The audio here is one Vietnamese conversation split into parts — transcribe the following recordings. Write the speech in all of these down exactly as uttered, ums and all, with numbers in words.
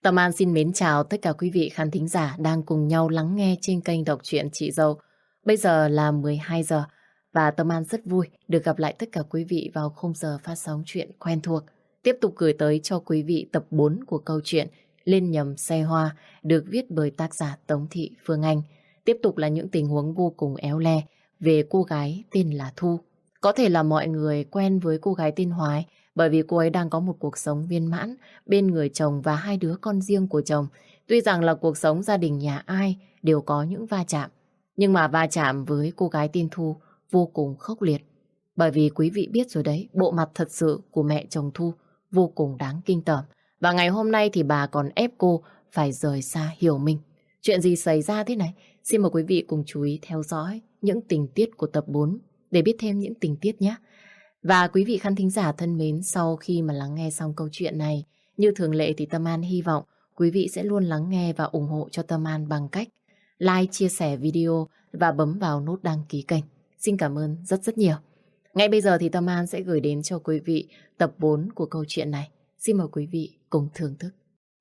Tâm An xin mến chào tất cả quý vị khán thính giả đang cùng nhau lắng nghe trên kênh đọc truyện Chị Dâu. Bây giờ là mười hai giờ và Tâm An rất vui được gặp lại tất cả quý vị vào khung giờ phát sóng chuyện quen thuộc. Tiếp tục gửi tới cho quý vị tập bốn của câu chuyện Lên nhầm xe hoa được viết bởi tác giả Tống Thị Phương Anh. Tiếp tục là những tình huống vô cùng éo le về cô gái tên là Thu. Có thể là mọi người quen với cô gái tên Hoài bởi vì cô ấy đang có một cuộc sống viên mãn bên người chồng và hai đứa con riêng của chồng. Tuy rằng là cuộc sống gia đình nhà ai đều có những va chạm, nhưng mà va chạm với cô gái tên Thu vô cùng khốc liệt. Bởi vì quý vị biết rồi đấy, bộ mặt thật sự của mẹ chồng Thu vô cùng đáng kinh tởm. Và ngày hôm nay thì bà còn ép cô phải rời xa Hiểu Minh. Chuyện gì xảy ra thế này? Xin mời quý vị cùng chú ý theo dõi những tình tiết của tập bốn để biết thêm những tình tiết nhé. Và quý vị khán thính giả thân mến, sau khi mà lắng nghe xong câu chuyện này, như thường lệ thì Tâm An hy vọng quý vị sẽ luôn lắng nghe và ủng hộ cho Tâm An bằng cách like, chia sẻ video và bấm vào nút đăng ký kênh. Xin cảm ơn rất rất nhiều. Ngay bây giờ thì Tâm An sẽ gửi đến cho quý vị tập bốn của câu chuyện này. Xin mời quý vị cùng thưởng thức.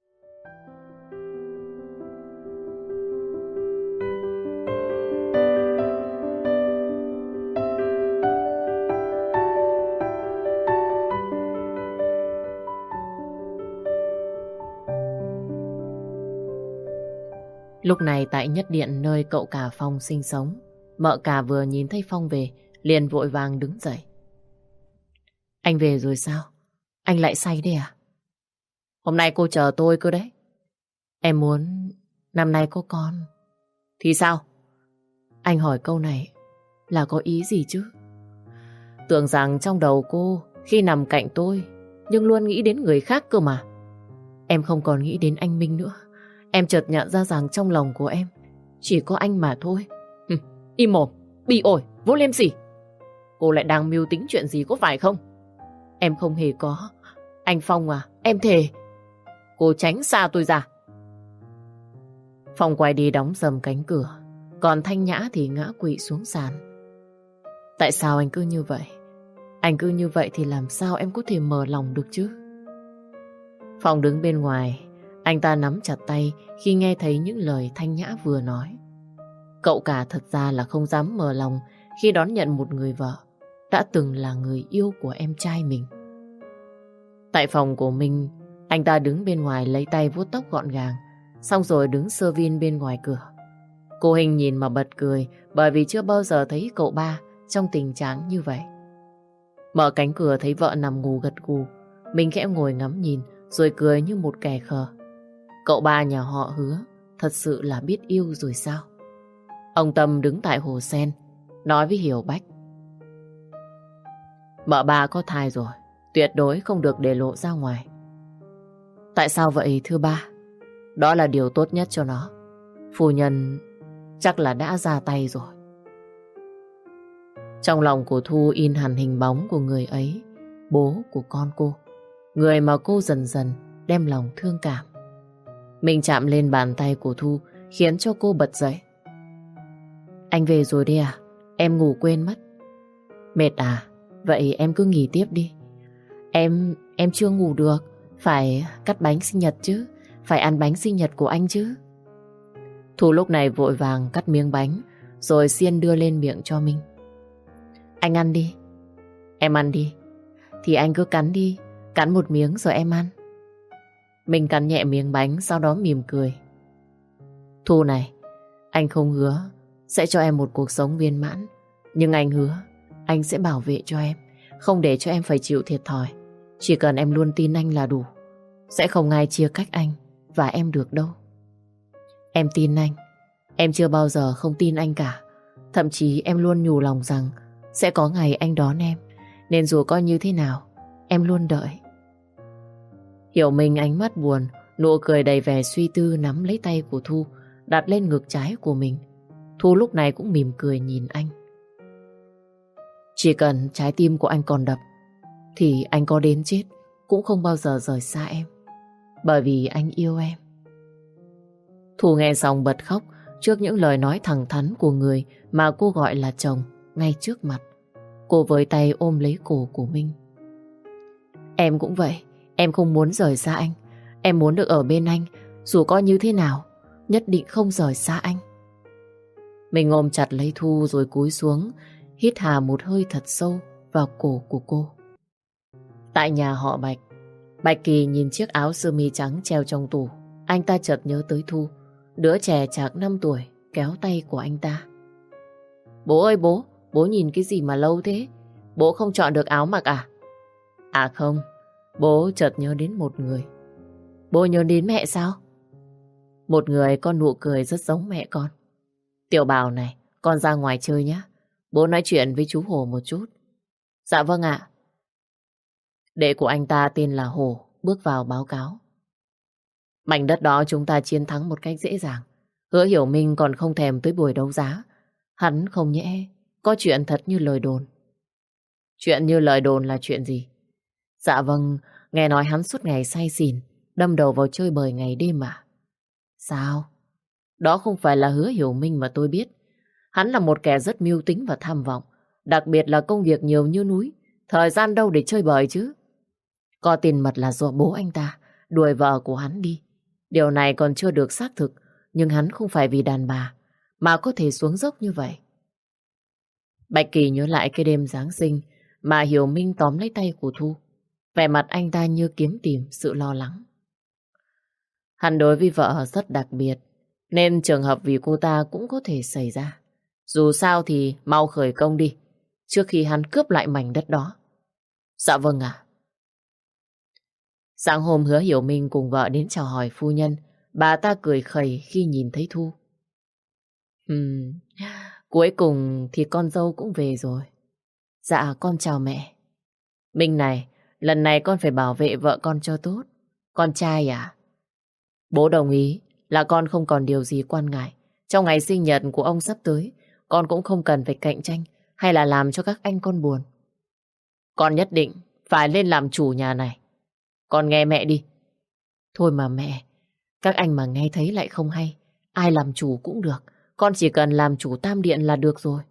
Lúc này tại Nhất Điện nơi cậu cả Phong sinh sống, mợ cả vừa nhìn thấy Phong về, liền vội vàng đứng dậy. Anh về rồi sao? Anh lại say đấy à? Hôm nay cô chờ tôi cơ đấy. Em muốn năm nay có con. Thì sao? Anh hỏi câu này là có ý gì chứ? Tưởng rằng trong đầu cô khi nằm cạnh tôi nhưng luôn nghĩ đến người khác cơ mà. Em không còn nghĩ đến anh Minh nữa. Em chợt nhận ra rằng trong lòng của em chỉ có anh mà thôi. Hừ, im mồm, bị ổi, vô liêm sỉ. Cô lại đang mưu tính chuyện gì có phải không? Em không hề có. Anh Phong à, em thề. Cô tránh xa tôi ra. Phong quay đi đóng sầm cánh cửa, còn Thanh Nhã thì ngã quỵ xuống sàn. Tại sao anh cứ như vậy? Anh cứ như vậy thì làm sao em có thể mở lòng được chứ? Phong đứng bên ngoài. Anh ta nắm chặt tay khi nghe thấy những lời Thanh Nhã vừa nói. Cậu cả thật ra là không dám mở lòng khi đón nhận một người vợ đã từng là người yêu của em trai mình. Tại phòng của mình, anh ta đứng bên ngoài lấy tay vuốt tóc gọn gàng, xong rồi đứng sơ vin bên ngoài cửa. Cô Hình nhìn mà bật cười bởi vì chưa bao giờ thấy cậu ba trong tình trạng như vậy. Mở cánh cửa thấy vợ nằm ngủ gật gù, mình khẽ ngồi ngắm nhìn rồi cười như một kẻ khờ. Cậu ba nhà họ Hứa thật sự là biết yêu rồi sao? Ông Tâm đứng tại hồ sen nói với Hiểu Bách. Mợ ba có thai rồi, tuyệt đối không được để lộ ra ngoài. Tại sao vậy thưa ba? Đó là điều tốt nhất cho nó. Phu nhân chắc là đã ra tay rồi. Trong lòng của Thu in hẳn hình bóng của người ấy, bố của con cô, người mà cô dần dần đem lòng thương cảm. Mình chạm lên bàn tay của Thu khiến cho cô bật dậy. Anh về rồi đi à? Em ngủ quên mất. Mệt à? Vậy em cứ nghỉ tiếp đi. Em, em chưa ngủ được. Phải cắt bánh sinh nhật chứ. Phải ăn bánh sinh nhật của anh chứ. Thu lúc này vội vàng cắt miếng bánh rồi xiên đưa lên miệng cho mình. Anh ăn đi. Em ăn đi. Thì anh cứ cắn đi. Cắn một miếng rồi em ăn. Mình cắn nhẹ miếng bánh sau đó mỉm cười. Thu này, anh không hứa sẽ cho em một cuộc sống viên mãn, nhưng anh hứa anh sẽ bảo vệ cho em, không để cho em phải chịu thiệt thòi. Chỉ cần em luôn tin anh là đủ. Sẽ không ai chia cách anh và em được đâu. Em tin anh. Em chưa bao giờ không tin anh cả. Thậm chí em luôn nhủ lòng rằng sẽ có ngày anh đón em. Nên dù có như thế nào, em luôn đợi. Hiểu Minh ánh mắt buồn, nụ cười đầy vẻ suy tư nắm lấy tay của Thu, đặt lên ngực trái của mình. Thu lúc này cũng mỉm cười nhìn anh. Chỉ cần trái tim của anh còn đập, thì anh có đến chết cũng không bao giờ rời xa em. Bởi vì anh yêu em. Thu nghe xong bật khóc trước những lời nói thẳng thắn của người mà cô gọi là chồng ngay trước mặt. Cô với tay ôm lấy cổ của Minh. Em cũng vậy. Em không muốn rời xa anh. Em muốn được ở bên anh, dù có như thế nào, nhất định không rời xa anh. Mình ôm chặt lấy Thu rồi cúi xuống, hít hà một hơi thật sâu vào cổ của cô. Tại nhà họ Bạch, Bạch Kỳ nhìn chiếc áo sơ mi trắng treo trong tủ. Anh ta chợt nhớ tới Thu, đứa trẻ chạc năm tuổi, kéo tay của anh ta. Bố ơi bố, bố nhìn cái gì mà lâu thế? Bố không chọn được áo mặc à? À không, bố chợt nhớ đến một người. Bố nhớ đến mẹ sao? Một người có nụ cười rất giống mẹ con. Tiểu Bảo này, con ra ngoài chơi nhé. Bố nói chuyện với chú Hồ một chút. Dạ vâng ạ. Đệ của anh ta tên là Hồ, bước vào báo cáo. Mảnh đất đó chúng ta chiến thắng một cách dễ dàng. Hứa Hiểu Minh còn không thèm tới buổi đấu giá. Hắn không nhẽ có chuyện thật như lời đồn. Chuyện như lời đồn là chuyện gì? Dạ vâng, nghe nói hắn suốt ngày say xỉn, đâm đầu vào chơi bời ngày đêm mà. Sao? Đó không phải là Hứa Hiểu Minh mà tôi biết. Hắn là một kẻ rất mưu tính và tham vọng. Đặc biệt là công việc nhiều như núi. Thời gian đâu để chơi bời chứ? Có tiền mật là do bố anh ta đuổi vợ của hắn đi. Điều này còn chưa được xác thực, nhưng hắn không phải vì đàn bà mà có thể xuống dốc như vậy. Bạch Kỳ nhớ lại cái đêm Giáng sinh mà Hiểu Minh tóm lấy tay của Thu. Vẻ mặt anh ta như kiếm tìm sự lo lắng. Hắn đối với vợ rất đặc biệt, nên trường hợp vì cô ta cũng có thể xảy ra. Dù sao thì mau khởi công đi, trước khi hắn cướp lại mảnh đất đó. Dạ vâng ạ. Sáng hôm Hứa Hiểu Minh cùng vợ đến chào hỏi phu nhân. Bà ta cười khẩy khi nhìn thấy Thu. Ừm, cuối cùng thì con dâu cũng về rồi. Dạ con chào mẹ. Minh này, lần này con phải bảo vệ vợ con cho tốt. Con trai à? Bố đồng ý là con không còn điều gì quan ngại. Trong ngày sinh nhật của ông sắp tới, con cũng không cần phải cạnh tranh hay là làm cho các anh con buồn. Con nhất định phải lên làm chủ nhà này. Con nghe mẹ đi. Thôi mà mẹ, các anh mà nghe thấy lại không hay. Ai làm chủ cũng được. Con chỉ cần làm chủ Tam Điện là được rồi.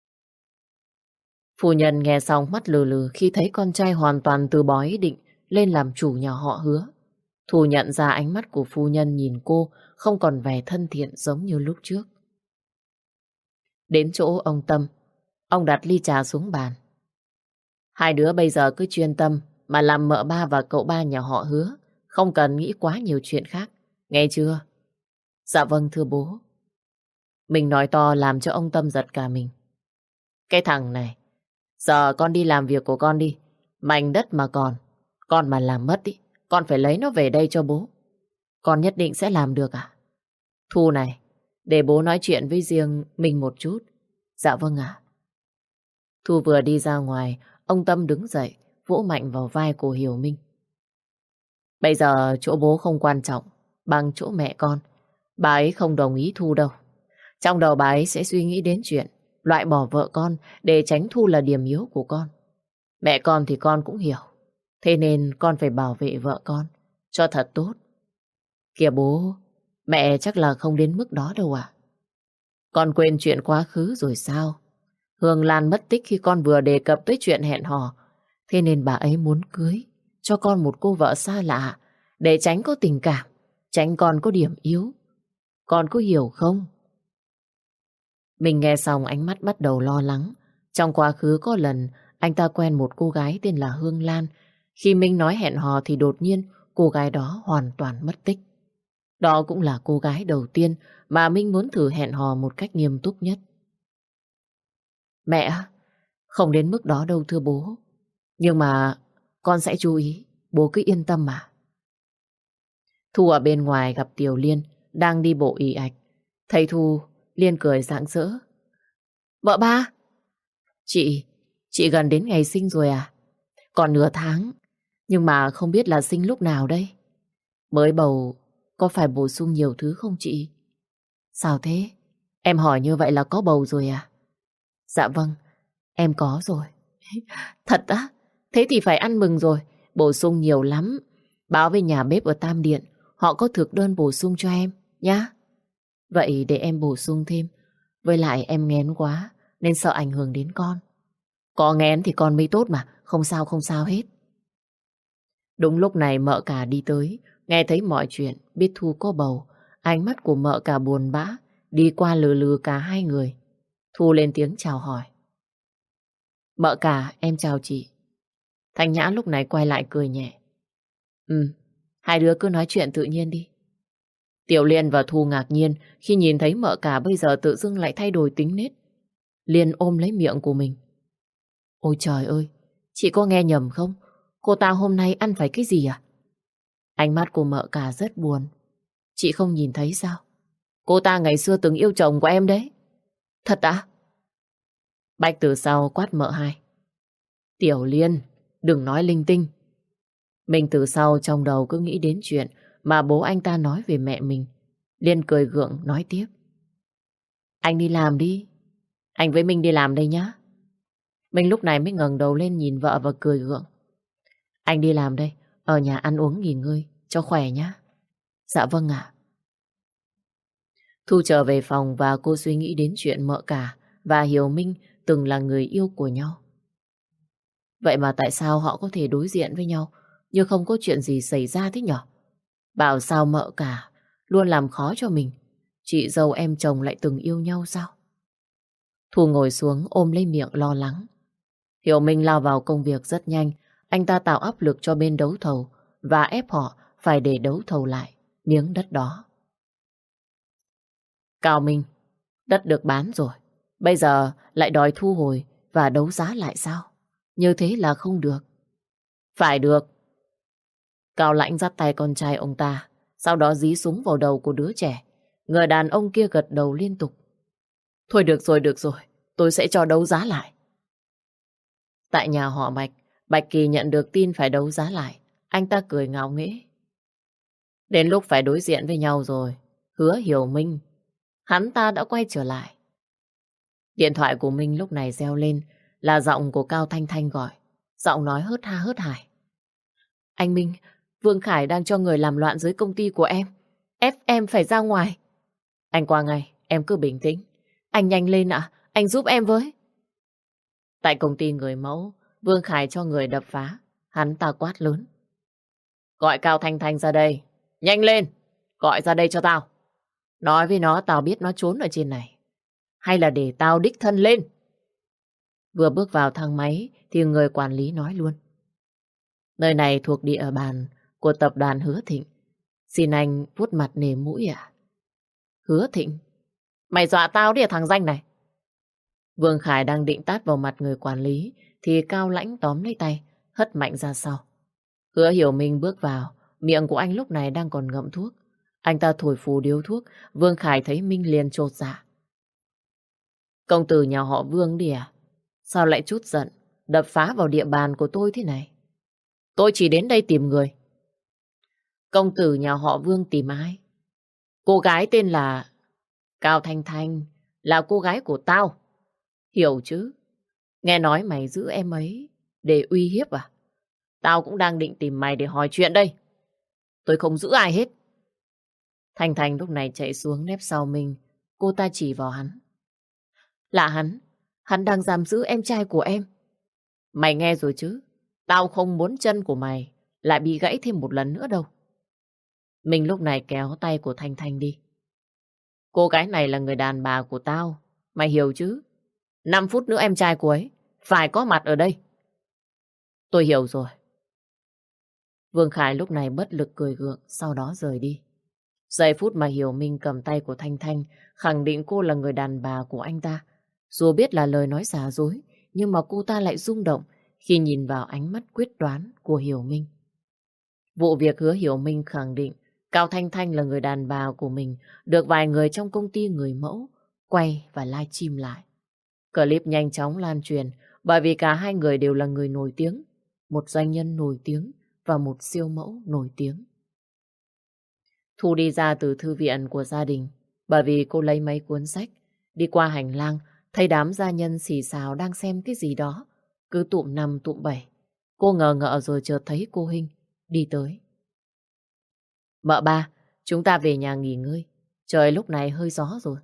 Phu nhân nghe xong mắt lừ lừ khi thấy con trai hoàn toàn từ bỏ ý định lên làm chủ nhà họ Hứa. Thu nhận ra ánh mắt của phu nhân nhìn cô không còn vẻ thân thiện giống như lúc trước. Đến chỗ ông Tâm, ông đặt ly trà xuống bàn. Hai đứa bây giờ cứ chuyên tâm mà làm mợ ba và cậu ba nhà họ Hứa, không cần nghĩ quá nhiều chuyện khác, nghe chưa? Dạ vâng thưa bố. Mình nói to làm cho ông Tâm giật cả mình. Cái thằng này, giờ con đi làm việc của con đi, mảnh đất mà còn, con mà làm mất ý, con phải lấy nó về đây cho bố. Con nhất định sẽ làm được à? Thu này, để bố nói chuyện với riêng mình một chút. Dạ vâng ạ. Thu vừa đi ra ngoài, ông Tâm đứng dậy, vỗ mạnh vào vai của Hiểu Minh. Bây giờ chỗ bố không quan trọng bằng chỗ mẹ con. Bà ấy không đồng ý Thu đâu. Trong đầu bà ấy sẽ suy nghĩ đến chuyện loại bỏ vợ con để tránh Thu là điểm yếu của con. Mẹ con thì con cũng hiểu. Thế nên con phải bảo vệ vợ con cho thật tốt. Kìa bố, mẹ chắc là không đến mức đó đâu à? Con quên chuyện quá khứ rồi sao? Hương Lan mất tích khi con vừa đề cập tới chuyện hẹn hò. Thế nên bà ấy muốn cưới cho con một cô vợ xa lạ để tránh có tình cảm, tránh con có điểm yếu. Con có hiểu không? Mình nghe xong ánh mắt bắt đầu lo lắng. Trong quá khứ có lần anh ta quen một cô gái tên là Hương Lan. Khi Minh nói hẹn hò thì đột nhiên cô gái đó hoàn toàn mất tích. Đó cũng là cô gái đầu tiên mà Minh muốn thử hẹn hò một cách nghiêm túc nhất. Mẹ, không đến mức đó đâu thưa bố. Nhưng mà con sẽ chú ý, bố cứ yên tâm mà. Thu ở bên ngoài gặp Tiểu Liên đang đi bộ ì ạch. Thấy Thu, Liên cười rạng rỡ. Vợ ba, chị, chị gần đến ngày sinh rồi à? Còn nửa tháng, nhưng mà không biết là sinh lúc nào đây? Mới bầu, có phải bổ sung nhiều thứ không chị? Sao thế? Em hỏi như vậy là có bầu rồi à? Dạ vâng, em có rồi. Thật á? Thế thì phải ăn mừng rồi, bổ sung nhiều lắm. Báo với nhà bếp ở Tam Điện, họ có thực đơn bổ sung cho em, nhá. Vậy để em bổ sung thêm. Với lại em nghén quá, nên sợ ảnh hưởng đến con. Có nghén thì con mới tốt mà, không sao không sao hết. Đúng lúc này mợ cả đi tới, Nghe thấy mọi chuyện, biết Thu có bầu, ánh mắt của mợ cả buồn bã, đi qua lừ lừ cả hai người. Thu lên tiếng chào hỏi. Mợ cả, em chào chị. Thanh Nhã lúc này quay lại cười nhẹ. Ừ, hai đứa cứ nói chuyện tự nhiên đi. Tiểu Liên và Thu ngạc nhiên khi nhìn thấy mợ cả bây giờ tự dưng lại thay đổi tính nết. Liên ôm lấy miệng của mình. Ôi trời ơi, chị có nghe nhầm không? Cô ta hôm nay ăn phải cái gì à? Ánh mắt của mợ cả rất buồn. Chị không nhìn thấy sao? Cô ta ngày xưa từng yêu chồng của em đấy. Thật à? Bạch từ sau quát mợ hai. Tiểu Liên, đừng nói linh tinh. Mình từ sau trong đầu cứ nghĩ đến chuyện mà bố anh ta nói về mẹ mình. Liên cười gượng nói tiếp. Anh đi làm đi. Anh với mình đi làm đây nhá. Mình lúc này mới ngẩng đầu lên nhìn vợ và cười gượng. Anh đi làm đây, ở nhà ăn uống nghỉ ngơi, cho khỏe nhá. Dạ vâng ạ. Thu trở về phòng và cô suy nghĩ đến chuyện mợ cả và Hiểu Minh từng là người yêu của nhau. Vậy mà tại sao họ có thể đối diện với nhau như không có chuyện gì xảy ra thế nhở? Bảo sao mợ cả luôn làm khó cho mình. Chị dâu em chồng lại từng yêu nhau sao? Thu ngồi xuống ôm lấy miệng lo lắng. Hiểu Minh lao vào công việc rất nhanh. Anh ta tạo áp lực cho bên đấu thầu và ép họ phải để đấu thầu lại miếng đất đó. Cao Minh, đất được bán rồi. Bây giờ lại đòi thu hồi và đấu giá lại sao? Như thế là không được. Phải được. Cao Lãnh dắt tay con trai ông ta, sau đó dí súng vào đầu của đứa trẻ. Người đàn ông kia gật đầu liên tục. Thôi được rồi, được rồi, tôi sẽ cho đấu giá lại. Tại nhà họ Bạch, Bạch Kỳ nhận được tin phải đấu giá lại. Anh ta cười ngạo nghễ. Đến lúc phải đối diện với nhau rồi. Hứa Hiểu Minh, hắn ta đã quay trở lại. Điện thoại của Minh lúc này reo lên là giọng của Cao Thanh Thanh gọi. Giọng nói hớt ha hớt hải. Anh Minh, Vương Khải đang cho người làm loạn dưới công ty của em. Ép em phải ra ngoài. Anh qua ngay, em cứ bình tĩnh. Anh nhanh lên ạ, anh giúp em với. Tại công ty người mẫu, Vương Khải cho người đập phá. Hắn ta quát lớn. Gọi Cao Thanh Thanh ra đây. Nhanh lên, gọi ra đây cho tao. Nói với nó tao biết nó trốn ở trên này. Hay là để tao đích thân lên. Vừa bước vào thang máy thì người quản lý nói luôn. Nơi này thuộc địa bàn của tập đoàn Hứa Thịnh. Xin anh vuốt mặt nề mũi à? Hứa Thịnh? Mày dọa tao đi à thằng danh này? Vương Khải đang định tát vào mặt người quản lý thì Cao Lãnh tóm lấy tay, hất mạnh ra sau. Hứa Hiểu Minh bước vào, miệng của anh lúc này đang còn ngậm thuốc. Anh ta thổi phù điếu thuốc, Vương Khải thấy Minh liền chột dạ. Công tử nhà họ Vương đi à? Sao lại chút giận, đập phá vào địa bàn của tôi thế này? Tôi chỉ đến đây tìm người. Công tử nhà họ Vương tìm ai? Cô gái tên là Cao Thanh Thanh, là cô gái của tao. Hiểu chứ? Nghe nói mày giữ em ấy để uy hiếp à? Tao cũng đang định tìm mày để hỏi chuyện đây. Tôi không giữ ai hết. Thanh Thanh lúc này chạy xuống nép sau mình. Cô ta chỉ vào hắn. Là hắn. Hắn đang giam giữ em trai của em. Mày nghe rồi chứ? Tao không muốn chân của mày lại bị gãy thêm một lần nữa đâu. Mình lúc này kéo tay của Thanh Thanh đi. Cô gái này là người đàn bà của tao. Mày hiểu chứ? Năm phút nữa em trai của ấy phải có mặt ở đây. Tôi hiểu rồi. Vương Khải lúc này bất lực cười gượng, sau đó rời đi. Giây phút mà Hiểu Minh cầm tay của Thanh Thanh, khẳng định cô là người đàn bà của anh ta. Dù biết là lời nói giả dối, nhưng mà cô ta lại rung động khi nhìn vào ánh mắt quyết đoán của Hiểu Minh. Vụ việc Hứa Hiểu Minh khẳng định Cao Thanh Thanh là người đàn bà của mình, được vài người trong công ty người mẫu quay và live stream lại. Clip nhanh chóng lan truyền bởi vì cả hai người đều là người nổi tiếng, một doanh nhân nổi tiếng và một siêu mẫu nổi tiếng. Thu đi ra từ thư viện của gia đình bởi vì cô lấy mấy cuốn sách, đi qua hành lang thấy đám gia nhân xì xào đang xem cái gì đó, cứ tụm năm tụm bảy. Cô ngờ ngợ rồi chợt thấy cô Hinh đi tới. Mợ ba, chúng ta về nhà nghỉ ngơi, trời lúc này hơi gió rồi.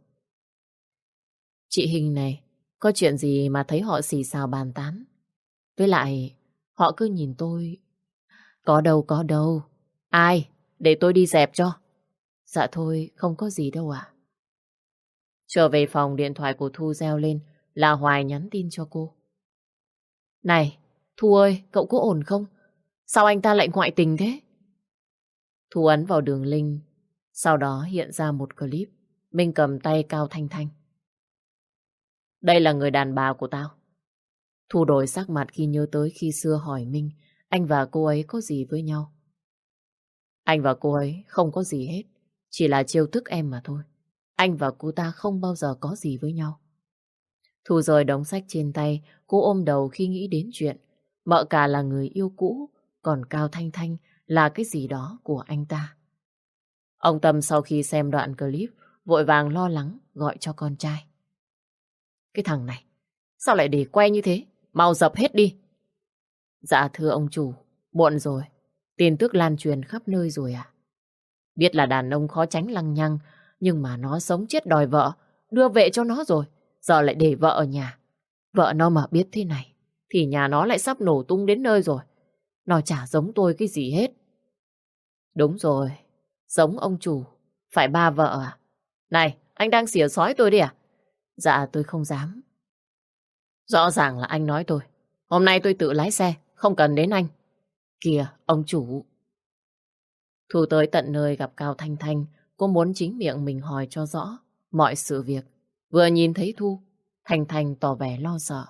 Chị Hinh này, có chuyện gì mà thấy họ xì xào bàn tán? Với lại, họ cứ nhìn tôi. Có đâu có đâu. Ai? để tôi đi dẹp cho. Dạ thôi, không có gì đâu ạ. Trở về phòng, điện thoại của Thu reo lên là Hoài nhắn tin cho cô. Này, Thu ơi, cậu có ổn không? Sao anh ta lại ngoại tình thế? Thu ấn vào đường link, sau đó hiện ra một clip. Minh cầm tay Cao Thanh Thanh. Đây là người đàn bà của tao. Thu đổi sắc mặt khi nhớ tới khi xưa hỏi Minh anh và cô ấy có gì với nhau. Anh và cô ấy không có gì hết, chỉ là trêu tức em mà thôi. Anh và cô ta không bao giờ có gì với nhau. Thu rời đống sách trên tay, cô ôm đầu khi nghĩ đến chuyện Mợ cả là người yêu cũ, còn Cao Thanh Thanh là cái gì đó của anh ta. Ông Tâm sau khi xem đoạn clip, vội vàng lo lắng gọi cho con trai. Cái thằng này, sao lại để que như thế? Mau dập hết đi. Dạ thưa ông chủ, muộn rồi. Tin tức lan truyền khắp nơi rồi à? Biết là đàn ông khó tránh lăng nhăng, nhưng mà nó sống chết đòi vợ, đưa về cho nó rồi. Giờ lại để vợ ở nhà. Vợ nó mà biết thế này, thì nhà nó lại sắp nổ tung đến nơi rồi. Nó chả giống tôi cái gì hết. Đúng rồi, giống ông chủ, phải ba vợ à? Này, anh đang xỉa xói tôi đi à? Dạ tôi không dám. Rõ ràng là anh nói tôi. Hôm nay tôi tự lái xe, không cần đến anh. Kìa, ông chủ. Thu tới tận nơi gặp Cao Thanh Thanh, cô muốn chính miệng mình hỏi cho rõ mọi sự việc. Vừa nhìn thấy Thu, Thanh Thanh tỏ vẻ lo sợ.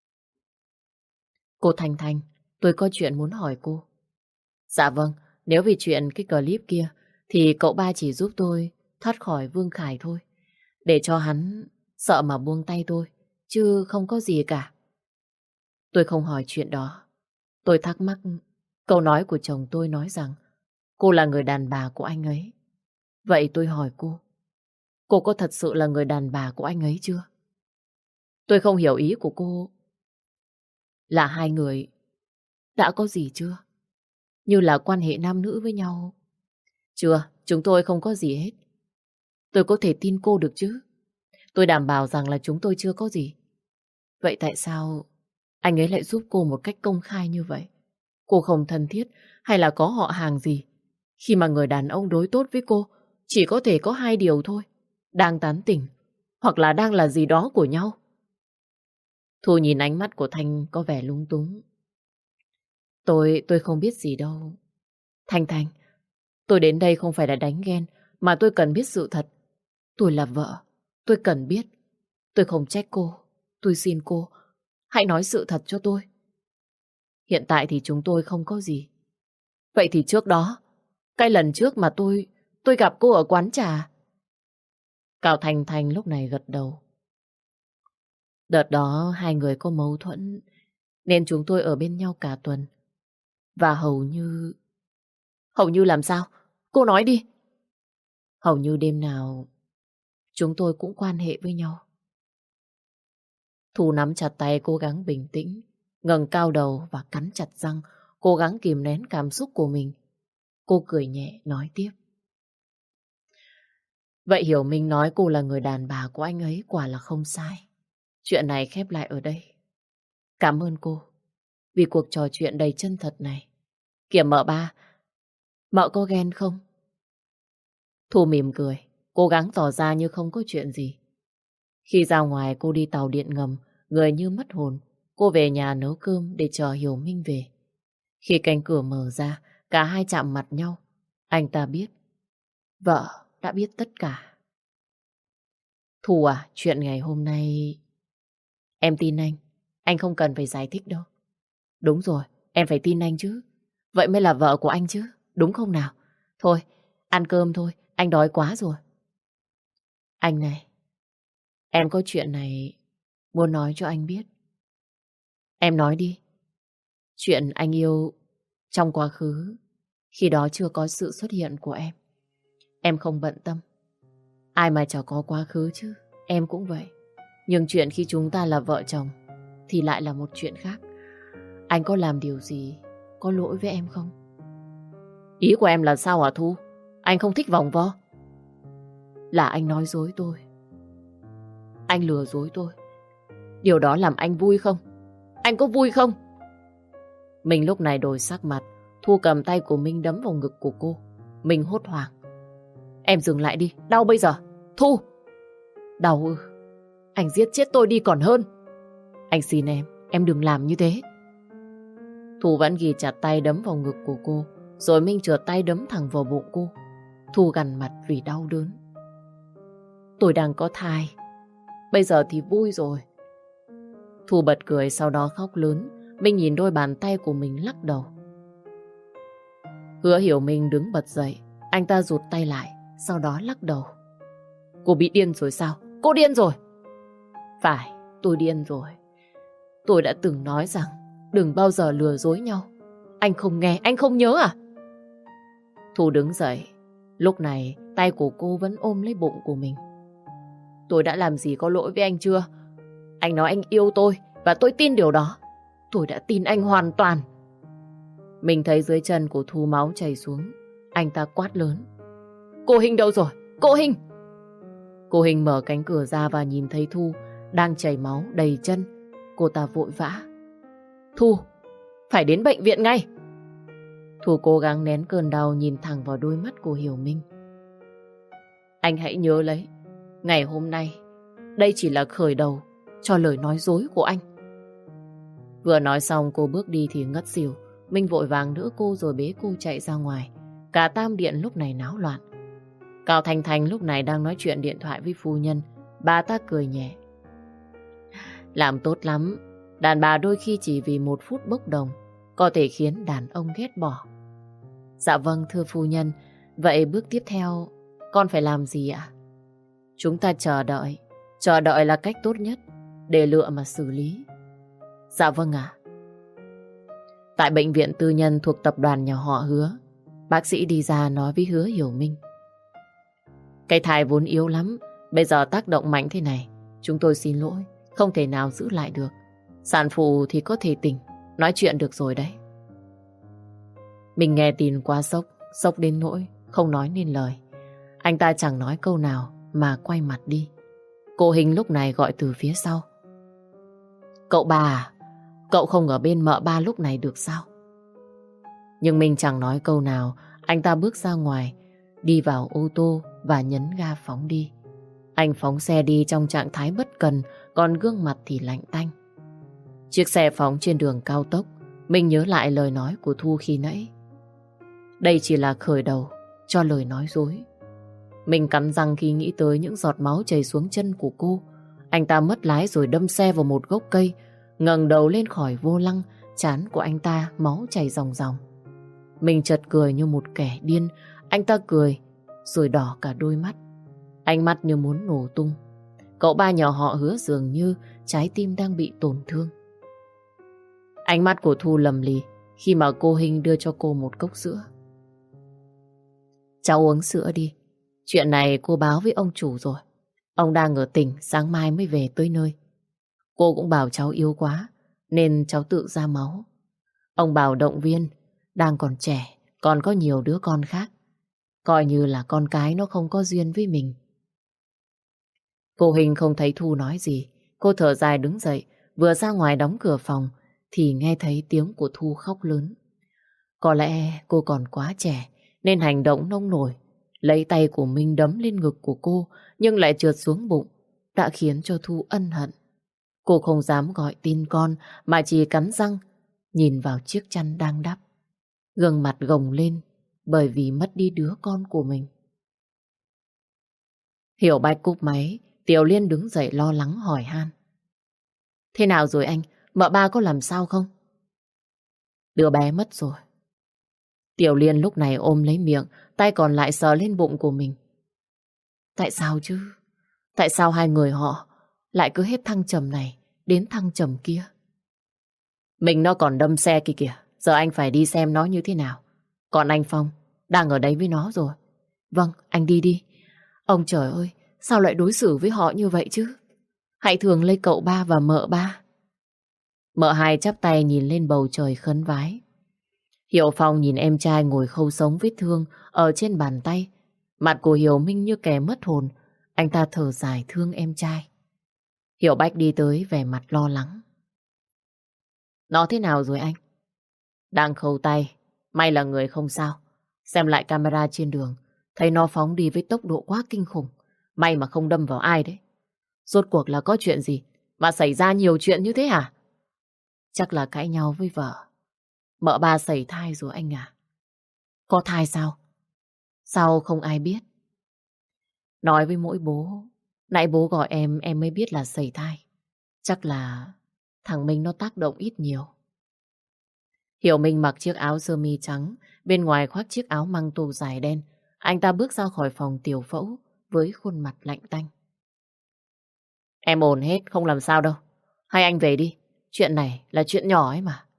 Cô Thanh Thanh, tôi có chuyện muốn hỏi cô. Dạ vâng, nếu vì chuyện cái clip kia, thì cậu ba chỉ giúp tôi thoát khỏi Vương Khải thôi. Để cho hắn sợ mà buông tay tôi, chứ không có gì cả. Tôi không hỏi chuyện đó. Tôi thắc mắc câu nói của chồng tôi nói rằng cô là người đàn bà của anh ấy. Vậy tôi hỏi cô, cô có thật sự là người đàn bà của anh ấy chưa? Tôi không hiểu ý của cô. Là hai người đã có gì chưa? Như là quan hệ nam nữ với nhau? Chưa, chúng tôi không có gì hết. Tôi có thể tin cô được chứ? Tôi đảm bảo rằng là chúng tôi chưa có gì. Vậy tại sao anh ấy lại giúp cô một cách công khai như vậy? Cô không thân thiết hay là có họ hàng gì? Khi mà người đàn ông đối tốt với cô, chỉ có thể có hai điều thôi. Đang tán tỉnh, hoặc là đang là gì đó của nhau. Thu nhìn ánh mắt của Thanh có vẻ lúng túng. Tôi, tôi không biết gì đâu. Thanh Thanh, tôi đến đây không phải là đánh ghen, mà tôi cần biết sự thật. Tôi là vợ, tôi cần biết. Tôi không trách cô, tôi xin cô, hãy nói sự thật cho tôi. Hiện tại thì chúng tôi không có gì. Vậy thì trước đó, cái lần trước mà tôi, tôi gặp cô ở quán trà. Cao Thanh Thanh lúc này gật đầu. Đợt đó hai người có mâu thuẫn, nên chúng tôi ở bên nhau cả tuần. Và hầu như... Hầu như làm sao? Cô nói đi. Hầu như đêm nào chúng tôi cũng quan hệ với nhau. Thu nắm chặt tay, cố gắng bình tĩnh, ngẩng cao đầu và cắn chặt răng, cố gắng kìm nén cảm xúc của mình. Cô cười nhẹ nói tiếp. Vậy Hiểu Minh nói cô là người đàn bà của anh ấy quả là không sai. Chuyện này khép lại ở đây. Cảm ơn cô vì cuộc trò chuyện đầy chân thật này. Kìa mợ ba, mợ có ghen không? Thu mỉm cười, cố gắng tỏ ra như không có chuyện gì. Khi ra ngoài cô đi tàu điện ngầm, người như mất hồn. Cô về nhà nấu cơm để chờ Hiểu Minh về. Khi cánh cửa mở ra, cả hai chạm mặt nhau. Anh ta biết, vợ đã biết tất cả. Thu à, chuyện ngày hôm nay... Em tin anh, anh không cần phải giải thích đâu. Đúng rồi, em phải tin anh chứ. Vậy mới là vợ của anh chứ, đúng không nào? Thôi, ăn cơm thôi, anh đói quá rồi. Anh này, em có chuyện này muốn nói cho anh biết. Em nói đi. Chuyện anh yêu trong quá khứ, khi đó chưa có sự xuất hiện của em. Em không bận tâm. Ai mà chả có quá khứ chứ, em cũng vậy. Nhưng chuyện khi chúng ta là vợ chồng thì lại là một chuyện khác. Anh có làm điều gì có lỗi với em không? Ý của em là sao hả Thu? Anh không thích vòng vo. Là anh nói dối tôi. Anh lừa dối tôi. Điều đó làm anh vui không? Anh có vui không? Mình lúc này đổi sắc mặt. Thu cầm tay của Minh đấm vào ngực của cô. Minh hốt hoảng. Em dừng lại đi, đau bây giờ. Thu! Đau ư? Anh giết chết tôi đi còn hơn. Anh xin em, em đừng làm như thế. Thu vẫn ghi chặt tay đấm vào ngực của cô, rồi Minh trượt tay đấm thẳng vào bụng cô. Thu gằn mặt vì đau đớn. Tôi đang có thai, bây giờ thì vui rồi. Thu bật cười, sau đó khóc lớn. Minh nhìn đôi bàn tay của mình lắc đầu. Hứa Hiểu Minh đứng bật dậy. Anh ta rụt tay lại, sau đó lắc đầu. Cô bị điên rồi sao? Cô điên rồi. Phải, tôi điên rồi. Tôi đã từng nói rằng đừng bao giờ lừa dối nhau. Anh không nghe, anh không nhớ à? Thu đứng dậy. Lúc này tay của cô vẫn ôm lấy bụng của mình. Tôi đã làm gì có lỗi với anh chưa? Anh nói anh yêu tôi và tôi tin điều đó. Tôi đã tin anh hoàn toàn. Mình thấy dưới chân của Thu máu chảy xuống. Anh ta quát lớn. Cô Hình đâu rồi? Cô Hình! Cô Hình mở cánh cửa ra và nhìn thấy Thu đang chảy máu đầy chân. Cô ta vội vã. Thu, phải đến bệnh viện ngay. Thu cố gắng nén cơn đau, nhìn thẳng vào đôi mắt của Hiểu Minh. Anh hãy nhớ lấy, ngày hôm nay đây chỉ là khởi đầu cho lời nói dối của anh. Vừa nói xong cô bước đi thì ngất xỉu. Minh vội vàng đỡ cô rồi bế cô chạy ra ngoài. Cả Tam Điện lúc này náo loạn. Cao Thanh Thanh lúc này đang nói chuyện điện thoại với phu nhân. Bà ta cười nhẹ. Làm tốt lắm. Đàn bà đôi khi chỉ vì một phút bốc đồng có thể khiến đàn ông ghét bỏ. Dạ vâng thưa phu nhân. Vậy bước tiếp theo con phải làm gì ạ? Chúng ta chờ đợi. Chờ đợi là cách tốt nhất để lựa mà xử lý. Dạ vâng ạ. Tại bệnh viện tư nhân thuộc tập đoàn nhà họ Hứa, bác sĩ đi ra nói với Hứa Hiểu Minh. Cái thai vốn yếu lắm, bây giờ tác động mạnh thế này, chúng tôi xin lỗi, không thể nào giữ lại được. Sản phụ thì có thể tỉnh, nói chuyện được rồi đấy. Mình nghe tin quá sốc, sốc đến nỗi không nói nên lời. Anh ta chẳng nói câu nào mà quay mặt đi. Cô Hình lúc này gọi từ phía sau. Cậu bà à, cậu không ở bên mợ ba lúc này được sao? Nhưng mình chẳng nói câu nào. Anh ta bước ra ngoài, đi vào ô tô và nhấn ga phóng đi. Anh phóng xe đi trong trạng thái bất cần, còn gương mặt thì lạnh tanh. Chiếc xe phóng trên đường cao tốc. Mình nhớ lại lời nói của Thu khi nãy. Đây chỉ là khởi đầu cho lời nói dối. Mình cắn răng khi nghĩ tới những giọt máu chảy xuống chân của cô. Anh ta mất lái rồi đâm xe vào một gốc cây, ngẩng đầu lên khỏi vô lăng, trán của anh ta máu chảy ròng ròng. Mình chợt cười như một kẻ điên. Anh ta cười rồi đỏ cả đôi mắt, ánh mắt như muốn nổ tung. Cậu ba nhỏ họ Hứa dường như trái tim đang bị tổn thương. Ánh mắt của Thu lầm lì khi mà cô Hình đưa cho cô một cốc sữa. Cháu uống sữa đi. Chuyện này cô báo với ông chủ rồi. Ông đang ở tỉnh, sáng mai mới về tới nơi. Cô cũng bảo cháu yếu quá nên cháu tự ra máu. Ông bảo động viên, đang còn trẻ, còn có nhiều đứa con khác. Coi như là con cái nó không có duyên với mình. Cô Hình không thấy Thu nói gì. Cô thở dài đứng dậy, vừa ra ngoài đóng cửa phòng thì nghe thấy tiếng của Thu khóc lớn. Có lẽ cô còn quá trẻ nên hành động nông nổi, lấy tay của mình đấm lên ngực của cô nhưng lại trượt xuống bụng, đã khiến cho Thu ân hận. Cô không dám gọi tin con mà chỉ cắn răng nhìn vào chiếc chăn đang đắp, gương mặt gồng lên bởi vì mất đi đứa con của mình. Hiểu Bạch cúp máy, Tiểu Liên đứng dậy lo lắng hỏi han. Thế nào rồi anh? Mợ ba có làm sao không? Đứa bé mất rồi. Tiểu Liên lúc này ôm lấy miệng, tay còn lại sờ lên bụng của mình. Tại sao chứ? Tại sao hai người họ lại cứ hết thăng trầm này đến thăng trầm kia? Mình nó còn đâm xe kìa kìa. Giờ anh phải đi xem nó như thế nào. Còn anh Phong đang ở đấy với nó rồi. Vâng, anh đi đi. Ông trời ơi, sao lại đối xử với họ như vậy chứ? Hãy thường lấy cậu ba và mợ ba. Mợ hai chắp tay nhìn lên bầu trời khấn vái. Hiểu Phong nhìn em trai ngồi khâu sống vết thương ở trên bàn tay. Mặt của Hiểu Minh như kẻ mất hồn. Anh ta thở dài thương em trai. Hiểu Bách đi tới vẻ mặt lo lắng. Nó thế nào rồi anh? Đang khâu tay. May là người không sao. Xem lại camera trên đường, thấy nó phóng đi với tốc độ quá kinh khủng. May mà không đâm vào ai đấy. Rốt cuộc là có chuyện gì mà xảy ra nhiều chuyện như thế hả? Chắc là cãi nhau với vợ. Mợ ba sẩy thai rồi anh à. Có thai sao? Sao không ai biết? Nói với mỗi bố. Nãy bố gọi em, em mới biết là sẩy thai. Chắc là thằng Minh nó tác động ít nhiều. Hiểu Minh mặc chiếc áo sơ mi trắng, bên ngoài khoác chiếc áo măng tô dài đen. Anh ta bước ra khỏi phòng tiểu phẫu với khuôn mặt lạnh tanh. Em ổn hết, không làm sao đâu. Hay anh về đi, chuyện này là chuyện nhỏ ấy mà.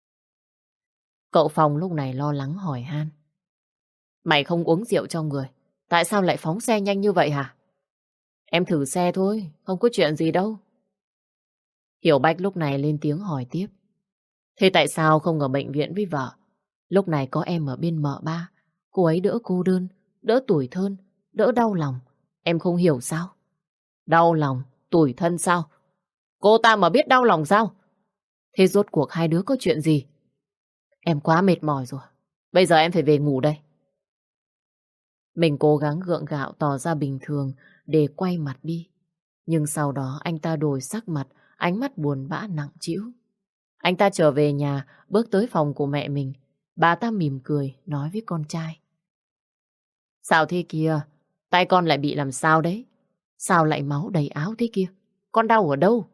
Cậu Phong lúc này lo lắng hỏi han. Mày không uống rượu trong người, tại sao lại phóng xe nhanh như vậy hả? Em thử xe thôi, không có chuyện gì đâu. Hiểu Bách lúc này lên tiếng hỏi tiếp. Thế tại sao không ở bệnh viện với vợ? Lúc này có em ở bên mợ ba, cô ấy đỡ cô đơn, đỡ tủi thân, đỡ đau lòng. Em không hiểu sao? Đau lòng, tủi thân sao? Cô ta mà biết đau lòng sao? Thế rốt cuộc hai đứa có chuyện gì? Em quá mệt mỏi rồi. Bây giờ em phải về ngủ đây. Mình cố gắng gượng gạo tỏ ra bình thường để quay mặt đi. Nhưng sau đó anh ta đổi sắc mặt, ánh mắt buồn bã nặng trĩu. Anh ta trở về nhà, bước tới phòng của mẹ mình. Bà ta mỉm cười, nói với con trai. Sao thế kia? Tay con lại bị làm sao đấy? Sao lại máu đầy áo thế kia? Con đau ở đâu?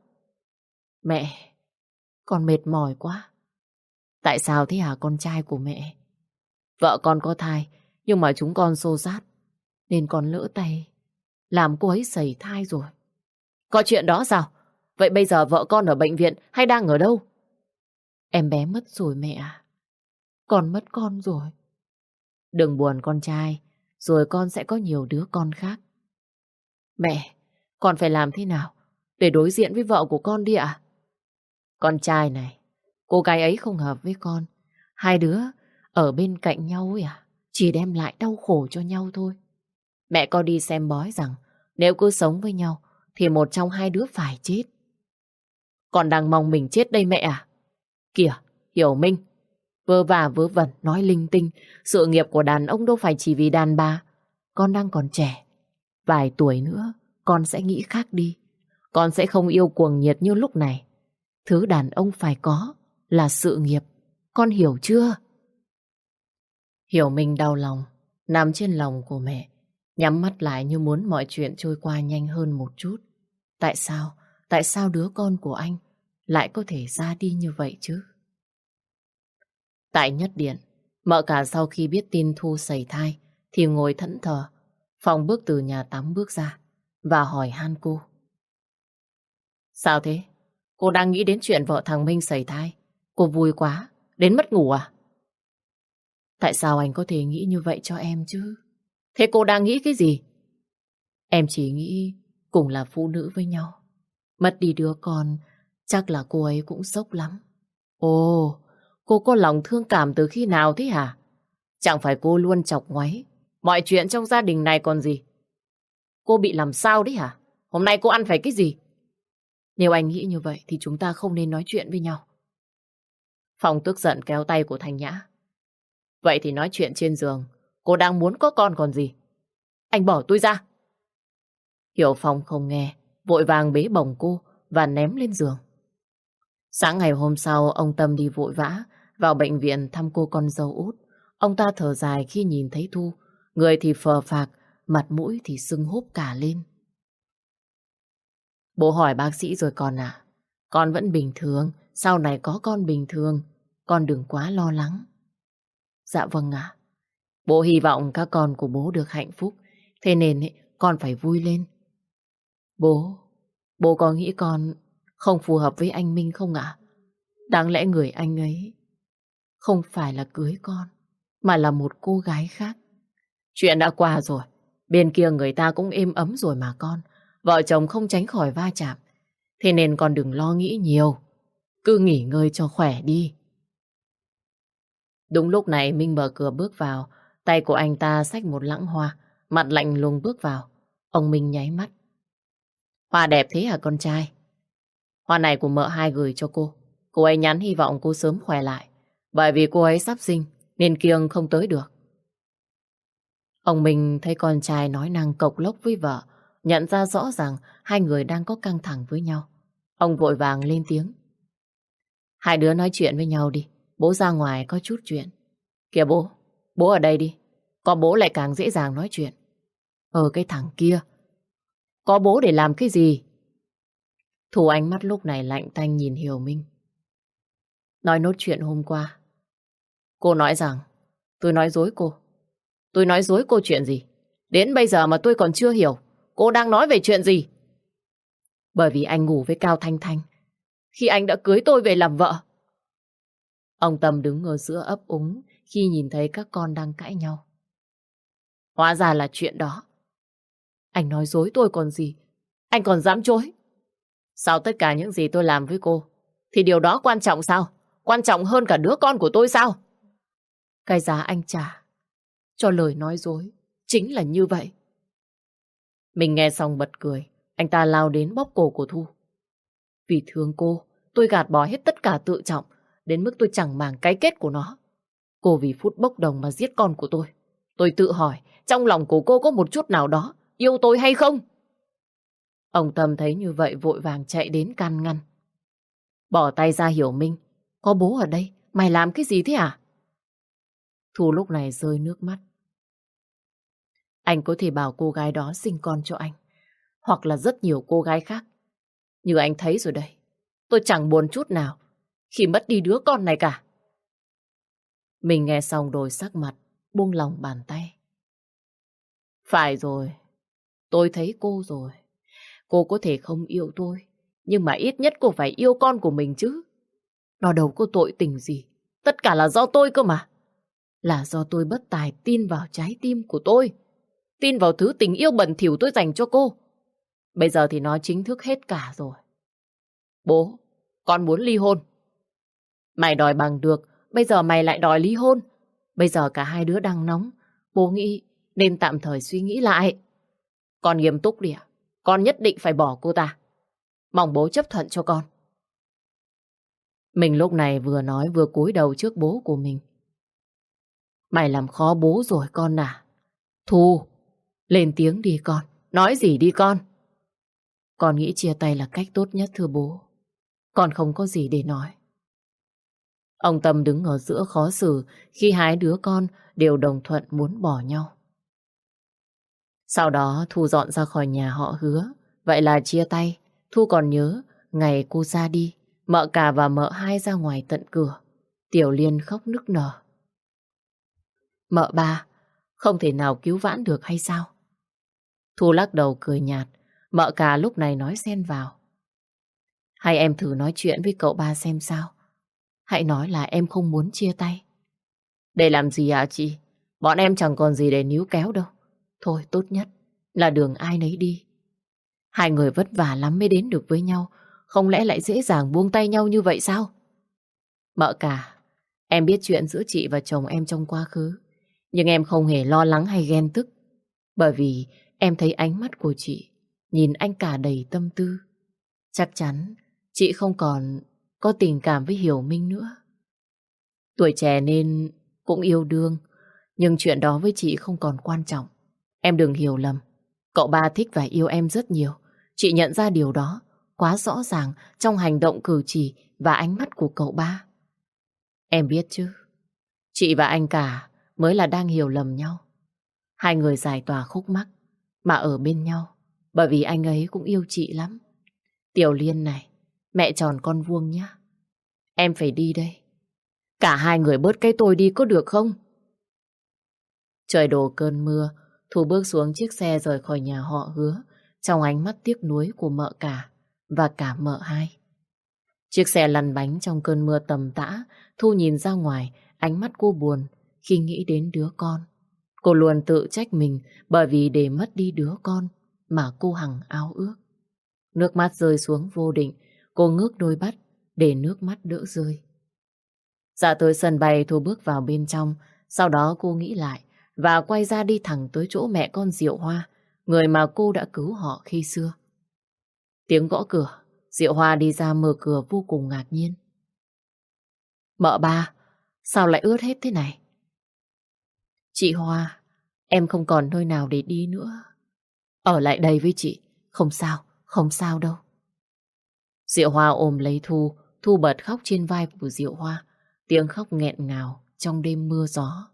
Mẹ, con mệt mỏi quá. Tại sao thế hả con trai của mẹ? Vợ con có thai, nhưng mà chúng con xô xát, nên con lỡ tay, làm cô ấy sẩy thai rồi. Có chuyện đó sao? Vậy bây giờ vợ con ở bệnh viện hay đang ở đâu? Em bé mất rồi mẹ à. Con mất con rồi. Đừng buồn con trai, rồi con sẽ có nhiều đứa con khác. Mẹ, con phải làm thế nào để đối diện với vợ của con đi ạ? Con trai này, cô gái ấy không hợp với con. Hai đứa ở bên cạnh nhau ấy à? Chỉ đem lại đau khổ cho nhau thôi. Mẹ con đi xem bói rằng nếu cứ sống với nhau thì một trong hai đứa phải chết. Con đang mong mình chết đây mẹ à? Kìa, Hiểu Minh, vơ vả vớ vẩn nói linh tinh. Sự nghiệp của đàn ông đâu phải chỉ vì đàn bà. Con đang còn trẻ, vài tuổi nữa con sẽ nghĩ khác đi. Con sẽ không yêu cuồng nhiệt như lúc này. Thứ đàn ông phải có là sự nghiệp. Con hiểu chưa? Hiểu Minh đau lòng, nằm trên lòng của mẹ, nhắm mắt lại như muốn mọi chuyện trôi qua nhanh hơn một chút. Tại sao, tại sao đứa con của anh lại có thể ra đi như vậy chứ? Tại Nhất Điện, mợ cả sau khi biết tin Thu sẩy thai thì ngồi thẫn thờ. Phong bước từ nhà tắm bước ra và hỏi han cô. Sao thế? Cô đang nghĩ đến chuyện vợ thằng Minh sẩy thai. Cô vui quá, đến mất ngủ à? Tại sao anh có thể nghĩ như vậy cho em chứ? Thế cô đang nghĩ cái gì? Em chỉ nghĩ cùng là phụ nữ với nhau. Mất đi đứa con, chắc là cô ấy cũng sốc lắm. Ồ, cô có lòng thương cảm từ khi nào thế hả? Chẳng phải cô luôn chọc ngoáy mọi chuyện trong gia đình này còn gì? Cô bị làm sao đấy hả? Hôm nay cô ăn phải cái gì? Nếu anh nghĩ như vậy thì chúng ta không nên nói chuyện với nhau. Phong tức giận kéo tay của Thanh Nhã. Vậy thì nói chuyện trên giường. Cô đang muốn có con còn gì? Anh bỏ tôi ra. Hiểu Phong không nghe, vội vàng bế bổng cô và ném lên giường. Sáng ngày hôm sau, ông Tâm đi vội vã vào bệnh viện thăm cô con dâu út. Ông ta thở dài khi nhìn thấy Thu, người thì phờ phạc, mặt mũi thì sưng húp cả lên. Bố hỏi bác sĩ rồi con à? Con vẫn bình thường, sau này có con bình thường, con đừng quá lo lắng. Dạ vâng ạ. Bố hy vọng các con của bố được hạnh phúc, thế nên ấy, con phải vui lên. Bố, bố có nghĩ con không phù hợp với anh Minh không ạ? Đáng lẽ người anh ấy không phải là cưới con, mà là một cô gái khác. Chuyện đã qua rồi, bên kia người ta cũng êm ấm rồi mà con. Vợ chồng không tránh khỏi va chạm. Thế nên con đừng lo nghĩ nhiều, cứ nghỉ ngơi cho khỏe đi. Đúng lúc này Minh mở cửa bước vào, tay của anh ta xách một lẵng hoa, mặt lạnh lùng bước vào. Ông Minh nháy mắt. Hoa đẹp thế hả con trai? Hoa này của mợ hai gửi cho cô. Cô ấy nhắn hy vọng cô sớm khỏe lại, bởi vì cô ấy sắp sinh nên kiêng không tới được. Ông Minh thấy con trai nói năng cộc lốc với vợ, nhận ra rõ ràng hai người đang có căng thẳng với nhau. Ông vội vàng lên tiếng. Hai đứa nói chuyện với nhau đi, bố ra ngoài có chút chuyện. Kìa bố, bố ở đây đi, có bố lại càng dễ dàng nói chuyện. Ờ cái thằng kia, có bố để làm cái gì? Thu ánh mắt lúc này lạnh tanh nhìn Hiểu Minh. Nói nốt chuyện hôm qua. Cô nói rằng tôi nói dối cô. Tôi nói dối cô chuyện gì? Đến bây giờ mà tôi còn chưa hiểu cô đang nói về chuyện gì. Bởi vì anh ngủ với Cao Thanh Thanh khi anh đã cưới tôi về làm vợ. Ông Tâm đứng ở giữa ấp úng khi nhìn thấy các con đang cãi nhau. Hóa ra là chuyện đó. Anh nói dối tôi còn gì? Anh còn dám chối? Sao tất cả những gì tôi làm với cô thì điều đó quan trọng sao? Quan trọng hơn cả đứa con của tôi sao? Cái giá anh trả cho lời nói dối chính là như vậy. Mình nghe xong bật cười. Anh ta lao đến bóp cổ của Thu. Vì thương cô, tôi gạt bỏ hết tất cả tự trọng, đến mức tôi chẳng màng cái kết của nó. Cô vì phút bốc đồng mà giết con của tôi. Tôi tự hỏi, trong lòng của cô có một chút nào đó yêu tôi hay không? Ông Tâm thấy như vậy vội vàng chạy đến can ngăn. Bỏ tay ra Hiểu Minh. Có bố ở đây, mày làm cái gì thế à? Thu lúc này rơi nước mắt. Anh có thể bảo cô gái đó sinh con cho anh, hoặc là rất nhiều cô gái khác. Như anh thấy rồi đây, tôi chẳng buồn chút nào khi mất đi đứa con này cả. Mình nghe xong đổi sắc mặt, buông lòng bàn tay. Phải rồi, tôi thấy cô rồi. Cô có thể không yêu tôi, nhưng mà ít nhất cô phải yêu con của mình chứ. Nó đâu có tội tình gì. Tất cả là do tôi cơ mà. Là do tôi bất tài tin vào trái tim của tôi. Tin vào thứ tình yêu bẩn thỉu tôi dành cho cô. Bây giờ thì nó chính thức hết cả rồi. Bố, con muốn ly hôn. Mày đòi bằng được, bây giờ mày lại đòi ly hôn. Bây giờ cả hai đứa đang nóng. Bố nghĩ nên tạm thời suy nghĩ lại. Con nghiêm túc đi ạ. Con nhất định phải bỏ cô ta. Mong bố chấp thuận cho con. Mình lúc này vừa nói vừa cúi đầu trước bố của mình. Mày làm khó bố rồi con à. Thu, lên tiếng đi con. Nói gì đi con. Con nghĩ chia tay là cách tốt nhất thưa bố. Con không có gì để nói. Ông Tâm đứng ở giữa khó xử khi hai đứa con đều đồng thuận muốn bỏ nhau. Sau đó Thu dọn ra khỏi nhà họ Hứa. Vậy là chia tay. Thu còn nhớ ngày cô ra đi, mợ cả và mợ hai ra ngoài tận cửa. Tiểu Liên khóc nức nở. Mợ ba, không thể nào cứu vãn được hay sao? Thu lắc đầu cười nhạt. Mợ cả lúc này nói xen vào. Hay em thử nói chuyện với cậu ba xem sao. Hãy nói là em không muốn chia tay. Để làm gì hả chị? Bọn em chẳng còn gì để níu kéo đâu. Thôi tốt nhất là đường ai nấy đi. Hai người vất vả lắm mới đến được với nhau. Không lẽ lại dễ dàng buông tay nhau như vậy sao? Mợ cả, em biết chuyện giữa chị và chồng em trong quá khứ. Nhưng em không hề lo lắng hay ghen tức. Bởi vì em thấy ánh mắt của chị nhìn anh cả đầy tâm tư. Chắc chắn chị không còn có tình cảm với Hiểu Minh nữa. Tuổi trẻ nên cũng yêu đương. Nhưng chuyện đó với chị không còn quan trọng. Em đừng hiểu lầm. Cậu ba thích và yêu em rất nhiều. Chị nhận ra điều đó quá rõ ràng trong hành động cử chỉ và ánh mắt của cậu ba. Em biết chứ. Chị và anh cả mới là đang hiểu lầm nhau. Hai người giải tỏa khúc mắc mà ở bên nhau. Bởi vì anh ấy cũng yêu chị lắm. Tiểu Liên này, mẹ tròn con vuông nhá. Em phải đi đây. Cả hai người bớt cái tôi đi có được không? Trời đổ cơn mưa, Thu bước xuống chiếc xe rời khỏi nhà họ Hứa trong ánh mắt tiếc nuối của mợ cả và cả mợ hai. Chiếc xe lăn bánh trong cơn mưa tầm tã. Thu nhìn ra ngoài, ánh mắt cô buồn khi nghĩ đến đứa con. Cô luôn tự trách mình bởi vì để mất đi đứa con mà cô hằng ao ước. Nước mắt rơi xuống vô định, cô ngước đôi mắt để nước mắt đỡ rơi. Ra tới sân bay, Thu bước vào bên trong. Sau đó cô nghĩ lại và quay ra đi thẳng tới chỗ mẹ con Diệu Hoa, người mà cô đã cứu họ khi xưa. Tiếng gõ cửa, Diệu Hoa đi ra mở cửa vô cùng ngạc nhiên. Mợ ba, sao lại ướt hết thế này? Chị Hoa, em không còn nơi nào để đi nữa. Ở lại đây với chị. Không sao, không sao đâu. Diệu Hoa ôm lấy Thu, Thu bật khóc trên vai của Diệu Hoa. Tiếng khóc nghẹn ngào trong đêm mưa gió.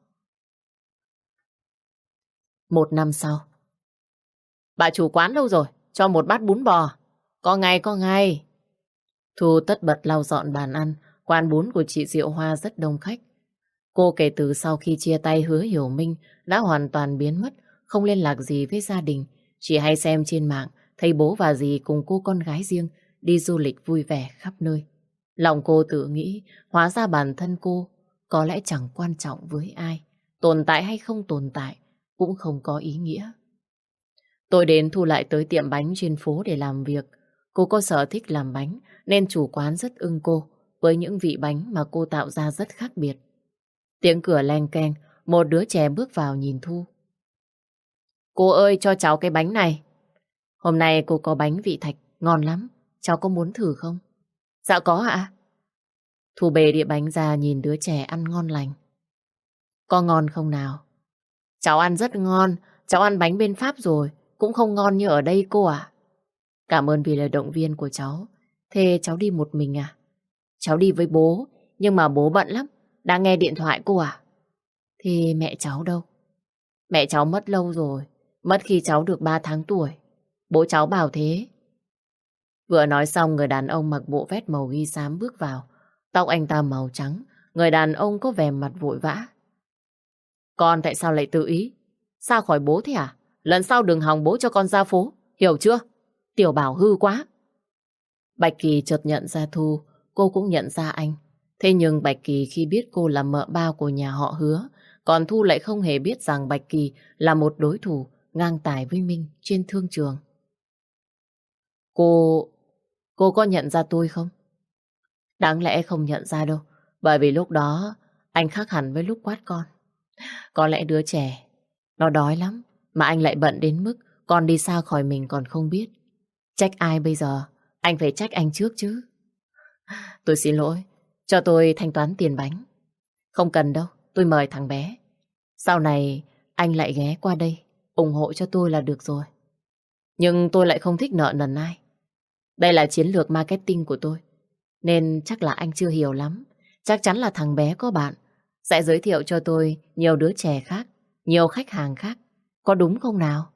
Một năm sau. Bà chủ quán đâu rồi? Cho một bát bún bò. Có ngay, có ngay. Thu tất bật lau dọn bàn ăn. Quán bún của chị Diệu Hoa rất đông khách. Cô kể từ sau khi chia tay Hứa Hiểu Minh đã hoàn toàn biến mất, không liên lạc gì với gia đình. Chỉ hay xem trên mạng, thấy bố và dì cùng cô con gái riêng đi du lịch vui vẻ khắp nơi. Lòng cô tự nghĩ, hóa ra bản thân cô có lẽ chẳng quan trọng với ai. Tồn tại hay không tồn tại cũng không có ý nghĩa. Tôi đến Thu lại tới tiệm bánh trên phố để làm việc. Cô có sở thích làm bánh nên chủ quán rất ưng cô với những vị bánh mà cô tạo ra rất khác biệt. Tiếng cửa leng keng, một đứa trẻ bước vào nhìn Thu. Cô ơi, cho cháu cái bánh này. Hôm nay cô có bánh vị thạch, ngon lắm. Cháu có muốn thử không? Dạ có ạ. Thu bê đĩa bánh ra nhìn đứa trẻ ăn ngon lành. Có ngon không nào? Cháu ăn rất ngon. Cháu ăn bánh bên Pháp rồi, cũng không ngon như ở đây cô ạ. Cảm ơn vì lời động viên của cháu. Thế cháu đi một mình à? Cháu đi với bố, nhưng mà bố bận lắm, đang nghe điện thoại cô à? Thì mẹ cháu đâu? Mẹ cháu mất lâu rồi, mất khi cháu được ba tháng tuổi. Bố cháu bảo thế. Vừa nói xong, người đàn ông mặc bộ vest màu ghi xám bước vào. Tóc anh ta màu trắng, người đàn ông có vẻ mặt vội vã. Con tại sao lại tự ý? Sao khỏi bố thế à? Lần sau đừng hòng bố cho con ra phố, hiểu chưa? Tiểu Bảo hư quá. Bạch Kỳ chợt nhận ra Thu, cô cũng nhận ra anh. Thế nhưng Bạch Kỳ khi biết cô là mợ ba của nhà họ Hứa, còn Thu lại không hề biết rằng Bạch Kỳ là một đối thủ ngang tài với Minh trên thương trường. Cô... cô có nhận ra tôi không? Đáng lẽ không nhận ra đâu, bởi vì lúc đó anh khác hẳn với lúc quát con. Có lẽ đứa trẻ nó đói lắm, mà anh lại bận đến mức con đi xa khỏi mình còn không biết. Trách ai bây giờ? Anh phải trách anh trước chứ. Tôi xin lỗi, cho tôi thanh toán tiền bánh. Không cần đâu, tôi mời thằng bé. Sau này anh lại ghé qua đây, ủng hộ cho tôi là được rồi. Nhưng tôi lại không thích nợ nần ai. Đây là chiến lược marketing của tôi, nên chắc là anh chưa hiểu lắm. Chắc chắn là thằng bé có bạn sẽ giới thiệu cho tôi nhiều đứa trẻ khác, nhiều khách hàng khác. Có đúng không nào?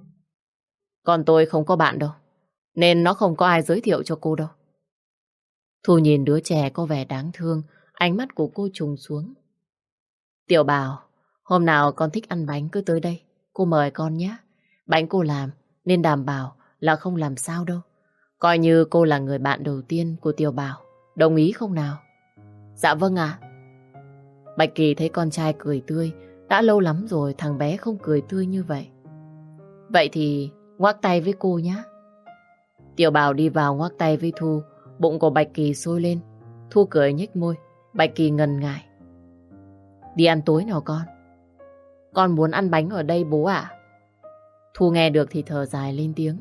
Còn tôi không có bạn đâu, nên nó không có ai giới thiệu cho cô đâu. Thu nhìn đứa trẻ có vẻ đáng thương, ánh mắt của cô trùng xuống. Tiểu Bảo, hôm nào con thích ăn bánh cứ tới đây, cô mời con nhé. Bánh cô làm nên đảm bảo là không làm sao đâu. Coi như cô là người bạn đầu tiên của Tiểu Bảo, đồng ý không nào? Dạ vâng ạ. Bạch Kỳ thấy con trai cười tươi, đã lâu lắm rồi thằng bé không cười tươi như vậy. Vậy thì ngoắc tay với cô nhé. Tiểu Bảo đi vào ngoắc tay với Thu, bụng của Bạch Kỳ sôi lên. Thu cười nhếch môi, Bạch Kỳ ngần ngại. Đi ăn tối nào con? Con muốn ăn bánh ở đây bố ạ. Thu nghe được thì thở dài lên tiếng.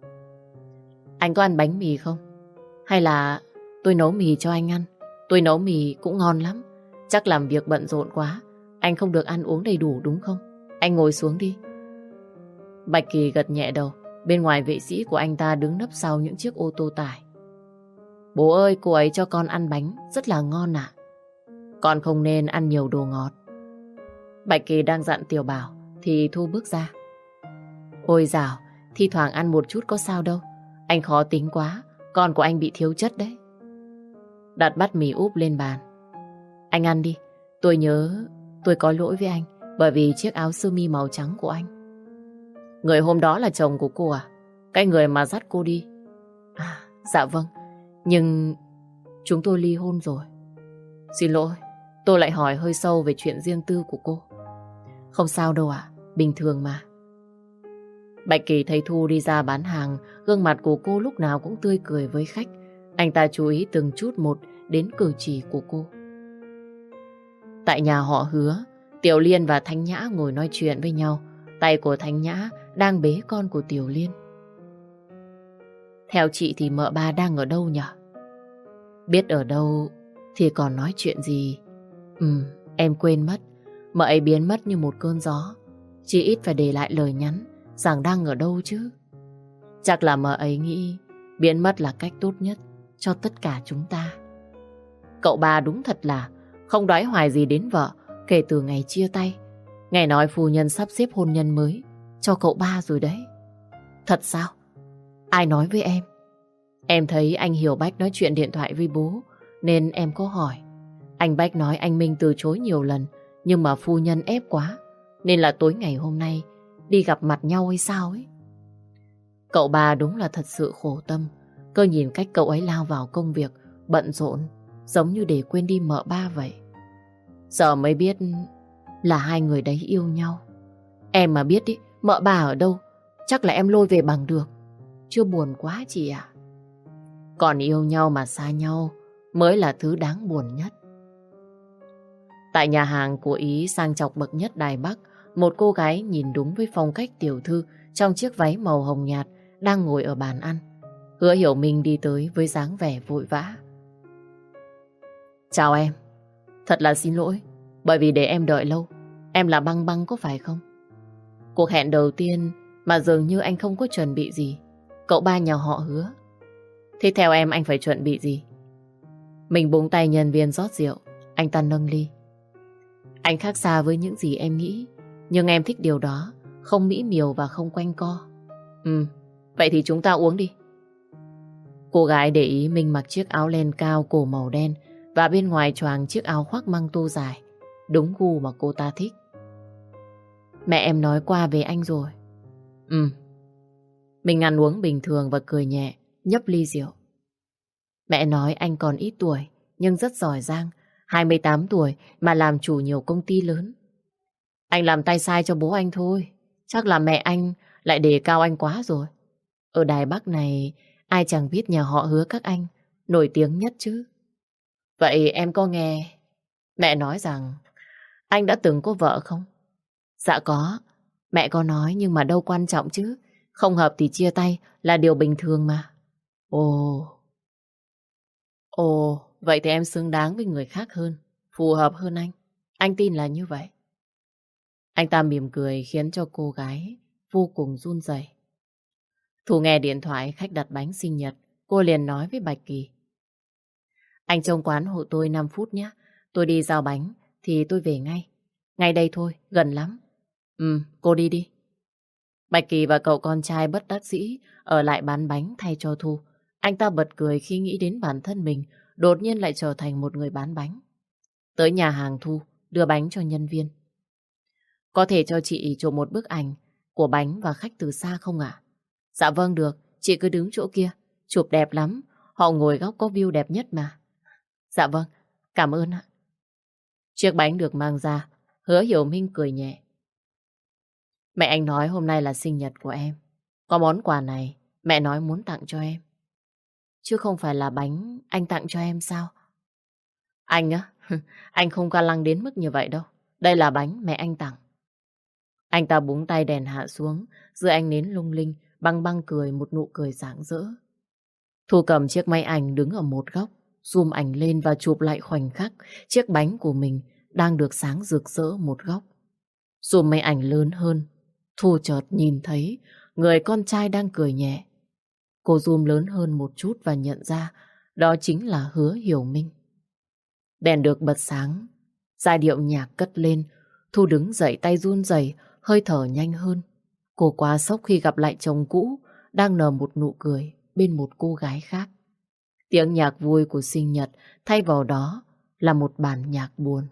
Anh có ăn bánh mì không? Hay là tôi nấu mì cho anh ăn? Tôi nấu mì cũng ngon lắm. Chắc làm việc bận rộn quá, anh không được ăn uống đầy đủ đúng không? Anh ngồi xuống đi. Bạch Kỳ gật nhẹ đầu. Bên ngoài vệ sĩ của anh ta đứng nấp sau những chiếc ô tô tải. Bố ơi, cô ấy cho con ăn bánh rất là ngon ạ. Con không nên ăn nhiều đồ ngọt. Bạch Kỳ đang dặn Tiểu Bảo thì Thu bước ra. Ôi dào, thi thoảng ăn một chút có sao đâu. Anh khó tính quá, con của anh bị thiếu chất đấy. Đặt bát mì úp lên bàn. Anh ăn đi, tôi nhớ tôi có lỗi với anh bởi vì chiếc áo sơ mi màu trắng của anh. Người hôm đó là chồng của cô à? Cái người mà dắt cô đi. À, dạ vâng, nhưng chúng tôi ly hôn rồi. Xin lỗi, tôi lại hỏi hơi sâu về chuyện riêng tư của cô. Không sao đâu ạ, bình thường mà. Bạch Kỳ thấy Thu đi ra bán hàng, gương mặt của cô lúc nào cũng tươi cười với khách. Anh ta chú ý từng chút một đến cử chỉ của cô. Tại nhà họ Hứa, Tiểu Liên và Thanh Nhã ngồi nói chuyện với nhau. Tay của Thanh Nhã đang bế con của Tiểu Liên. Theo chị thì mợ ba đang ở đâu nhỉ? Biết ở đâu thì còn nói chuyện gì. Ừ, em quên mất. Mợ ấy biến mất như một cơn gió. Chỉ ít phải để lại lời nhắn rằng đang ở đâu chứ. Chắc là mợ ấy nghĩ biến mất là cách tốt nhất cho tất cả chúng ta. Cậu ba đúng thật là không đoái hoài gì đến vợ kể từ ngày chia tay. Nghe nói phu nhân sắp xếp hôn nhân mới cho cậu ba rồi đấy. Thật sao? Ai nói với em? Em thấy anh Hiểu Bách nói chuyện điện thoại với bố nên em có hỏi. Anh Bách nói anh Minh từ chối nhiều lần nhưng mà phu nhân ép quá nên là tối ngày hôm nay đi gặp mặt nhau hay sao ấy. Cậu ba đúng là thật sự khổ tâm. Cơ nhìn cách cậu ấy lao vào công việc bận rộn giống như để quên đi mợ ba vậy. Giờ mới biết là hai người đấy yêu nhau. Em mà biết ý, mợ ba ở đâu chắc là em lôi về bằng được. Chưa buồn quá chị ạ. Còn yêu nhau mà xa nhau mới là thứ đáng buồn nhất. Tại nhà hàng của Ý sang trọng bậc nhất Đài Bắc, một cô gái nhìn đúng với phong cách tiểu thư trong chiếc váy màu hồng nhạt đang ngồi ở bàn ăn. Hứa Hiểu Minh đi tới với dáng vẻ vội vã. Chào em. Thật là xin lỗi bởi vì để em đợi lâu. Em là Băng Băng có phải không? Cuộc hẹn đầu tiên mà dường như anh không có chuẩn bị gì. Cậu ba nhà họ Hứa. Thế theo em anh phải chuẩn bị gì? Mình búng tay nhân viên rót rượu. Anh ta nâng ly. Anh khác xa với những gì em nghĩ. Nhưng em thích điều đó. Không mỹ miều và không quanh co. Ừ, vậy thì chúng ta uống đi. Cô gái để ý mình mặc chiếc áo len cao cổ màu đen và bên ngoài choàng chiếc áo khoác măng tô dài. Đúng gu mà cô ta thích. Mẹ em nói qua về anh rồi. Ừ. Mình ăn uống bình thường và cười nhẹ, nhấp ly rượu. Mẹ nói anh còn ít tuổi nhưng rất giỏi giang. hai mươi tám tuổi mà làm chủ nhiều công ty lớn. Anh làm tay sai cho bố anh thôi. Chắc là mẹ anh lại đề cao anh quá rồi. Ở Đài Bắc này ai chẳng biết nhà họ Hứa các anh nổi tiếng nhất chứ. Vậy em có nghe mẹ nói rằng anh đã từng có vợ không? Dạ có. Mẹ có nói nhưng mà đâu quan trọng chứ. Không hợp thì chia tay là điều bình thường mà. Ồ. Ồ, vậy thì em xứng đáng với người khác hơn. Phù hợp hơn anh. Anh tin là như vậy. Anh ta mỉm cười khiến cho cô gái vô cùng run rẩy. Thu nghe điện thoại khách đặt bánh sinh nhật. Cô liền nói với Bạch Kỳ. Anh trông quán hộ tôi năm phút nhé. Tôi đi giao bánh thì tôi về ngay. Ngay đây thôi, gần lắm. Ừ, cô đi đi. Bạch Kỳ và cậu con trai bất đắc dĩ ở lại bán bánh thay cho Thu. Anh ta bật cười khi nghĩ đến bản thân mình đột nhiên lại trở thành một người bán bánh. Tới nhà hàng Thu, đưa bánh cho nhân viên. Có thể cho chị chụp một bức ảnh của bánh và khách từ xa không ạ? Dạ vâng được, chị cứ đứng chỗ kia. Chụp đẹp lắm, họ ngồi góc có view đẹp nhất mà. Dạ vâng, cảm ơn ạ. Chiếc bánh được mang ra, Hứa Hiểu Minh cười nhẹ. Mẹ anh nói hôm nay là sinh nhật của em. Có món quà này, mẹ nói muốn tặng cho em. Chứ không phải là bánh anh tặng cho em sao? Anh á, anh không ga lăng đến mức như vậy đâu. Đây là bánh mẹ anh tặng. Anh ta búng tay đèn hạ xuống, dưới ánh nến lung linh, Băng Băng cười một nụ cười rạng rỡ. Thu cầm chiếc máy ảnh đứng ở một góc, zoom ảnh lên và chụp lại khoảnh khắc chiếc bánh của mình đang được sáng rực rỡ một góc. Zoom máy ảnh lớn hơn, Thu chợt nhìn thấy người con trai đang cười nhẹ. Cô zoom lớn hơn một chút và nhận ra đó chính là Hứa Hiểu Minh. Đèn được bật sáng, giai điệu nhạc cất lên, Thu đứng dậy tay run rẩy, hơi thở nhanh hơn. Cô quá sốc khi gặp lại chồng cũ đang nở một nụ cười bên một cô gái khác. Tiếng nhạc vui của sinh nhật thay vào đó là một bản nhạc buồn.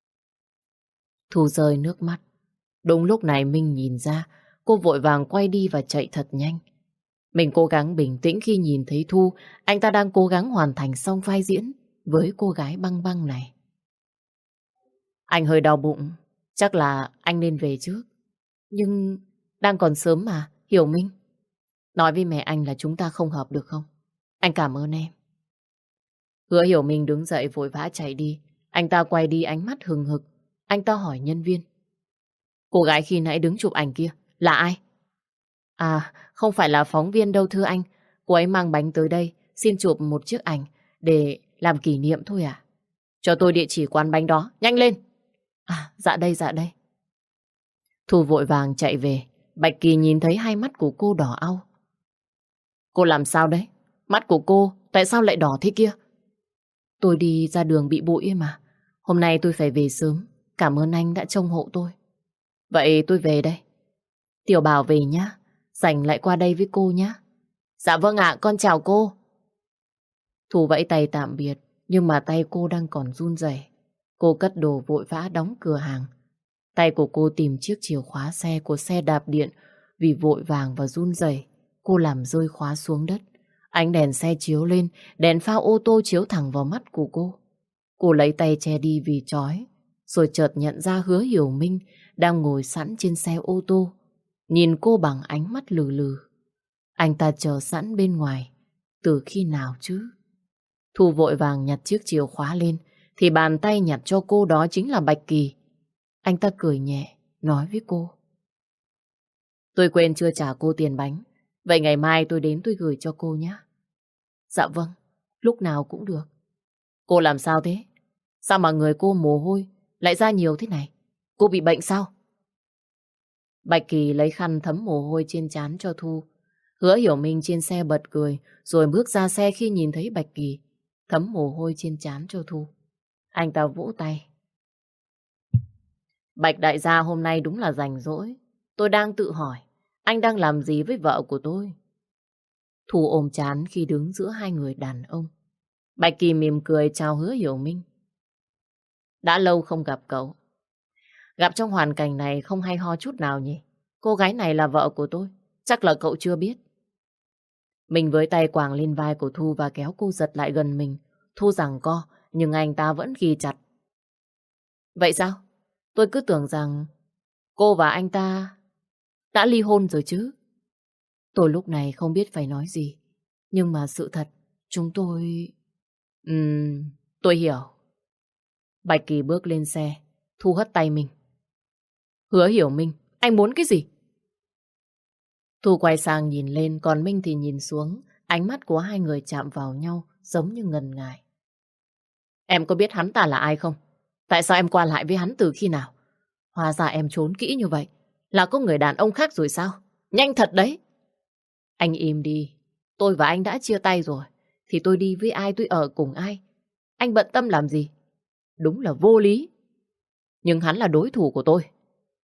Thu rơi nước mắt. Đúng lúc này Minh nhìn ra, cô vội vàng quay đi và chạy thật nhanh. Mình cố gắng bình tĩnh khi nhìn thấy Thu, anh ta đang cố gắng hoàn thành xong vai diễn với cô gái Băng Băng này. Anh hơi đau bụng, chắc là anh nên về trước. Nhưng đang còn sớm mà, Hiểu Minh. Nói với mẹ anh là chúng ta không hợp được không? Anh cảm ơn em. Hứa Hiểu Minh đứng dậy vội vã chạy đi. Anh ta quay đi ánh mắt hừng hực. Anh ta hỏi nhân viên. Cô gái khi nãy đứng chụp ảnh kia là ai? À, không phải là phóng viên đâu thưa anh. Cô ấy mang bánh tới đây, xin chụp một chiếc ảnh để làm kỷ niệm thôi à? Cho tôi địa chỉ quán bánh đó, nhanh lên. À, dạ đây, dạ đây. Thu vội vàng chạy về. Bạch Kỳ nhìn thấy hai mắt của cô đỏ au. Cô làm sao đấy? Mắt của cô tại sao lại đỏ thế kia? Tôi đi ra đường bị bụi ấy mà. Hôm nay tôi phải về sớm. Cảm ơn anh đã trông hộ tôi. Vậy tôi về đây. Tiểu Bảo về nhá. Rảnh lại qua đây với cô nhá. Dạ vâng ạ, con chào cô. Thu vẫy tay tạm biệt, nhưng mà tay cô đang còn run rẩy. Cô cất đồ vội vã đóng cửa hàng. Tay của cô tìm chiếc chìa khóa xe của xe đạp điện. Vì vội vàng và run rẩy, cô làm rơi khóa xuống đất. Ánh đèn xe chiếu lên, đèn pha ô tô chiếu thẳng vào mắt của cô. Cô lấy tay che đi vì chói, rồi chợt nhận ra Hứa Hiểu Minh đang ngồi sẵn trên xe ô tô, nhìn cô bằng ánh mắt lừ lừ. Anh ta chờ sẵn bên ngoài, từ khi nào chứ? Thu vội vàng nhặt chiếc chìa khóa lên, thì bàn tay nhặt cho cô đó chính là Bạch Kỳ. Anh ta cười nhẹ, nói với cô. Tôi quên chưa trả cô tiền bánh, vậy ngày mai tôi đến tôi gửi cho cô nhé. Dạ vâng, lúc nào cũng được. Cô làm sao thế? Sao mà người cô mồ hôi lại ra nhiều thế này? Cô bị bệnh sao? Bạch Kỳ lấy khăn thấm mồ hôi trên trán cho Thu. Hứa Hiểu Minh trên xe bật cười, rồi bước ra xe khi nhìn thấy Bạch Kỳ thấm mồ hôi trên trán cho Thu. Anh ta vỗ tay. Bạch đại gia hôm nay đúng là rảnh rỗi. Tôi đang tự hỏi, anh đang làm gì với vợ của tôi? Thu ôm trán khi đứng giữa hai người đàn ông. Bạch Kỳ mỉm cười chào Hứa Hiểu Minh. Đã lâu không gặp cậu. Gặp trong hoàn cảnh này không hay ho chút nào nhỉ? Cô gái này là vợ của tôi, chắc là cậu chưa biết. Mình với tay quàng lên vai của Thu và kéo cô giật lại gần mình. Thu giằng co, nhưng anh ta vẫn ghi chặt. Vậy sao? Tôi cứ tưởng rằng cô và anh ta đã ly hôn rồi chứ. Tôi lúc này không biết phải nói gì. Nhưng mà sự thật, chúng tôi... Ừm, tôi hiểu. Bạch Kỳ bước lên xe, Thu hất tay mình. Hứa Hiểu Minh, anh muốn cái gì? Thu quay sang nhìn lên, còn Minh thì nhìn xuống. Ánh mắt của hai người chạm vào nhau, giống như ngần ngại. Em có biết hắn ta là ai không? Tại sao em qua lại với hắn từ khi nào? Hóa ra em trốn kỹ như vậy, là có người đàn ông khác rồi sao? Nhanh thật đấy! Anh im đi, tôi và anh đã chia tay rồi, thì tôi đi với ai tôi ở cùng ai. Anh bận tâm làm gì? Đúng là vô lý. Nhưng hắn là đối thủ của tôi.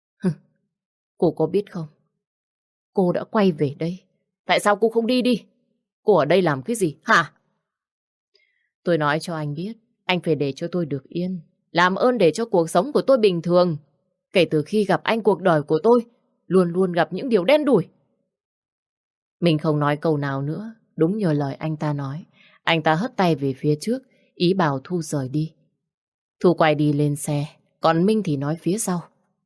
Cô có biết không? Cô đã quay về đây. Tại sao cô không đi đi? Cô ở đây làm cái gì? Hả? Tôi nói cho anh biết, anh phải để cho tôi được yên. Làm ơn để cho cuộc sống của tôi bình thường. Kể từ khi gặp anh, cuộc đời của tôi luôn luôn gặp những điều đen đủi. Mình không nói câu nào nữa. Đúng như lời anh ta nói. Anh ta hất tay về phía trước, ý bảo Thu rời đi. Thu quay đi lên xe, còn Minh thì nói phía sau.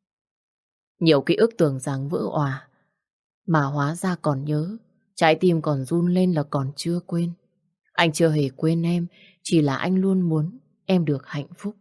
Nhiều ký ức tưởng rằng vỡ òa, mà hóa ra còn nhớ. Trái tim còn run lên là còn chưa quên. Anh chưa hề quên em, chỉ là anh luôn muốn em được hạnh phúc.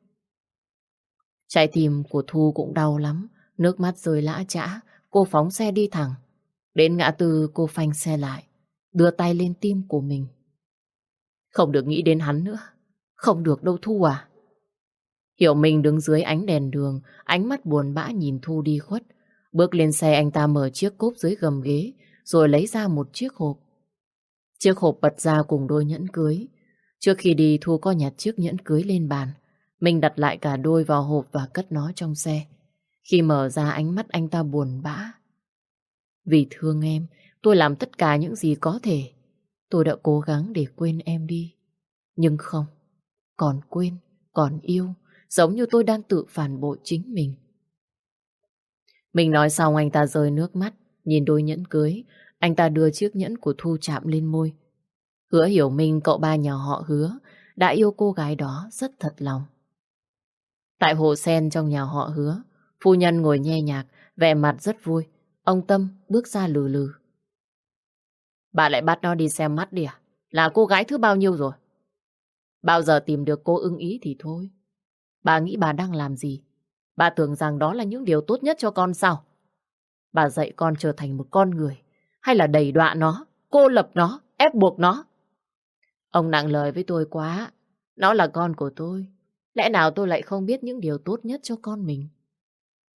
Trái tim của Thu cũng đau lắm, nước mắt rơi lã chã, cô phóng xe đi thẳng. Đến ngã tư cô phanh xe lại, đưa tay lên tim của mình. Không được nghĩ đến hắn nữa, không được đâu Thu à. Hiểu Minh đứng dưới ánh đèn đường, ánh mắt buồn bã nhìn Thu đi khuất. Bước lên xe anh ta mở chiếc cốp dưới gầm ghế, rồi lấy ra một chiếc hộp. Chiếc hộp bật ra cùng đôi nhẫn cưới. Trước khi đi Thu có nhặt chiếc nhẫn cưới lên bàn. Mình đặt lại cả đôi vào hộp và cất nó trong xe. Khi mở ra ánh mắt anh ta buồn bã. Vì thương em, tôi làm tất cả những gì có thể. Tôi đã cố gắng để quên em đi. Nhưng không, còn quên, còn yêu, giống như tôi đang tự phản bội chính mình. Mình nói xong anh ta rơi nước mắt, nhìn đôi nhẫn cưới. Anh ta đưa chiếc nhẫn của Thu chạm lên môi. Hứa Hiểu Minh, cậu ba nhà họ Hứa, đã yêu cô gái đó rất thật lòng. Tại hồ sen trong nhà họ Hứa, phu nhân ngồi nghe nhạc, vẻ mặt rất vui. Ông Tâm bước ra lừ lừ. Bà lại bắt nó đi xem mắt đi à? Là cô gái thứ bao nhiêu rồi? Bao giờ tìm được cô ưng ý thì thôi. Bà nghĩ bà đang làm gì? Bà tưởng rằng đó là những điều tốt nhất cho con sao? Bà dạy con trở thành một con người, hay là đày đọa nó, cô lập nó, ép buộc nó? Ông nặng lời với tôi quá. Nó là con của tôi. Lẽ nào tôi lại không biết những điều tốt nhất cho con mình?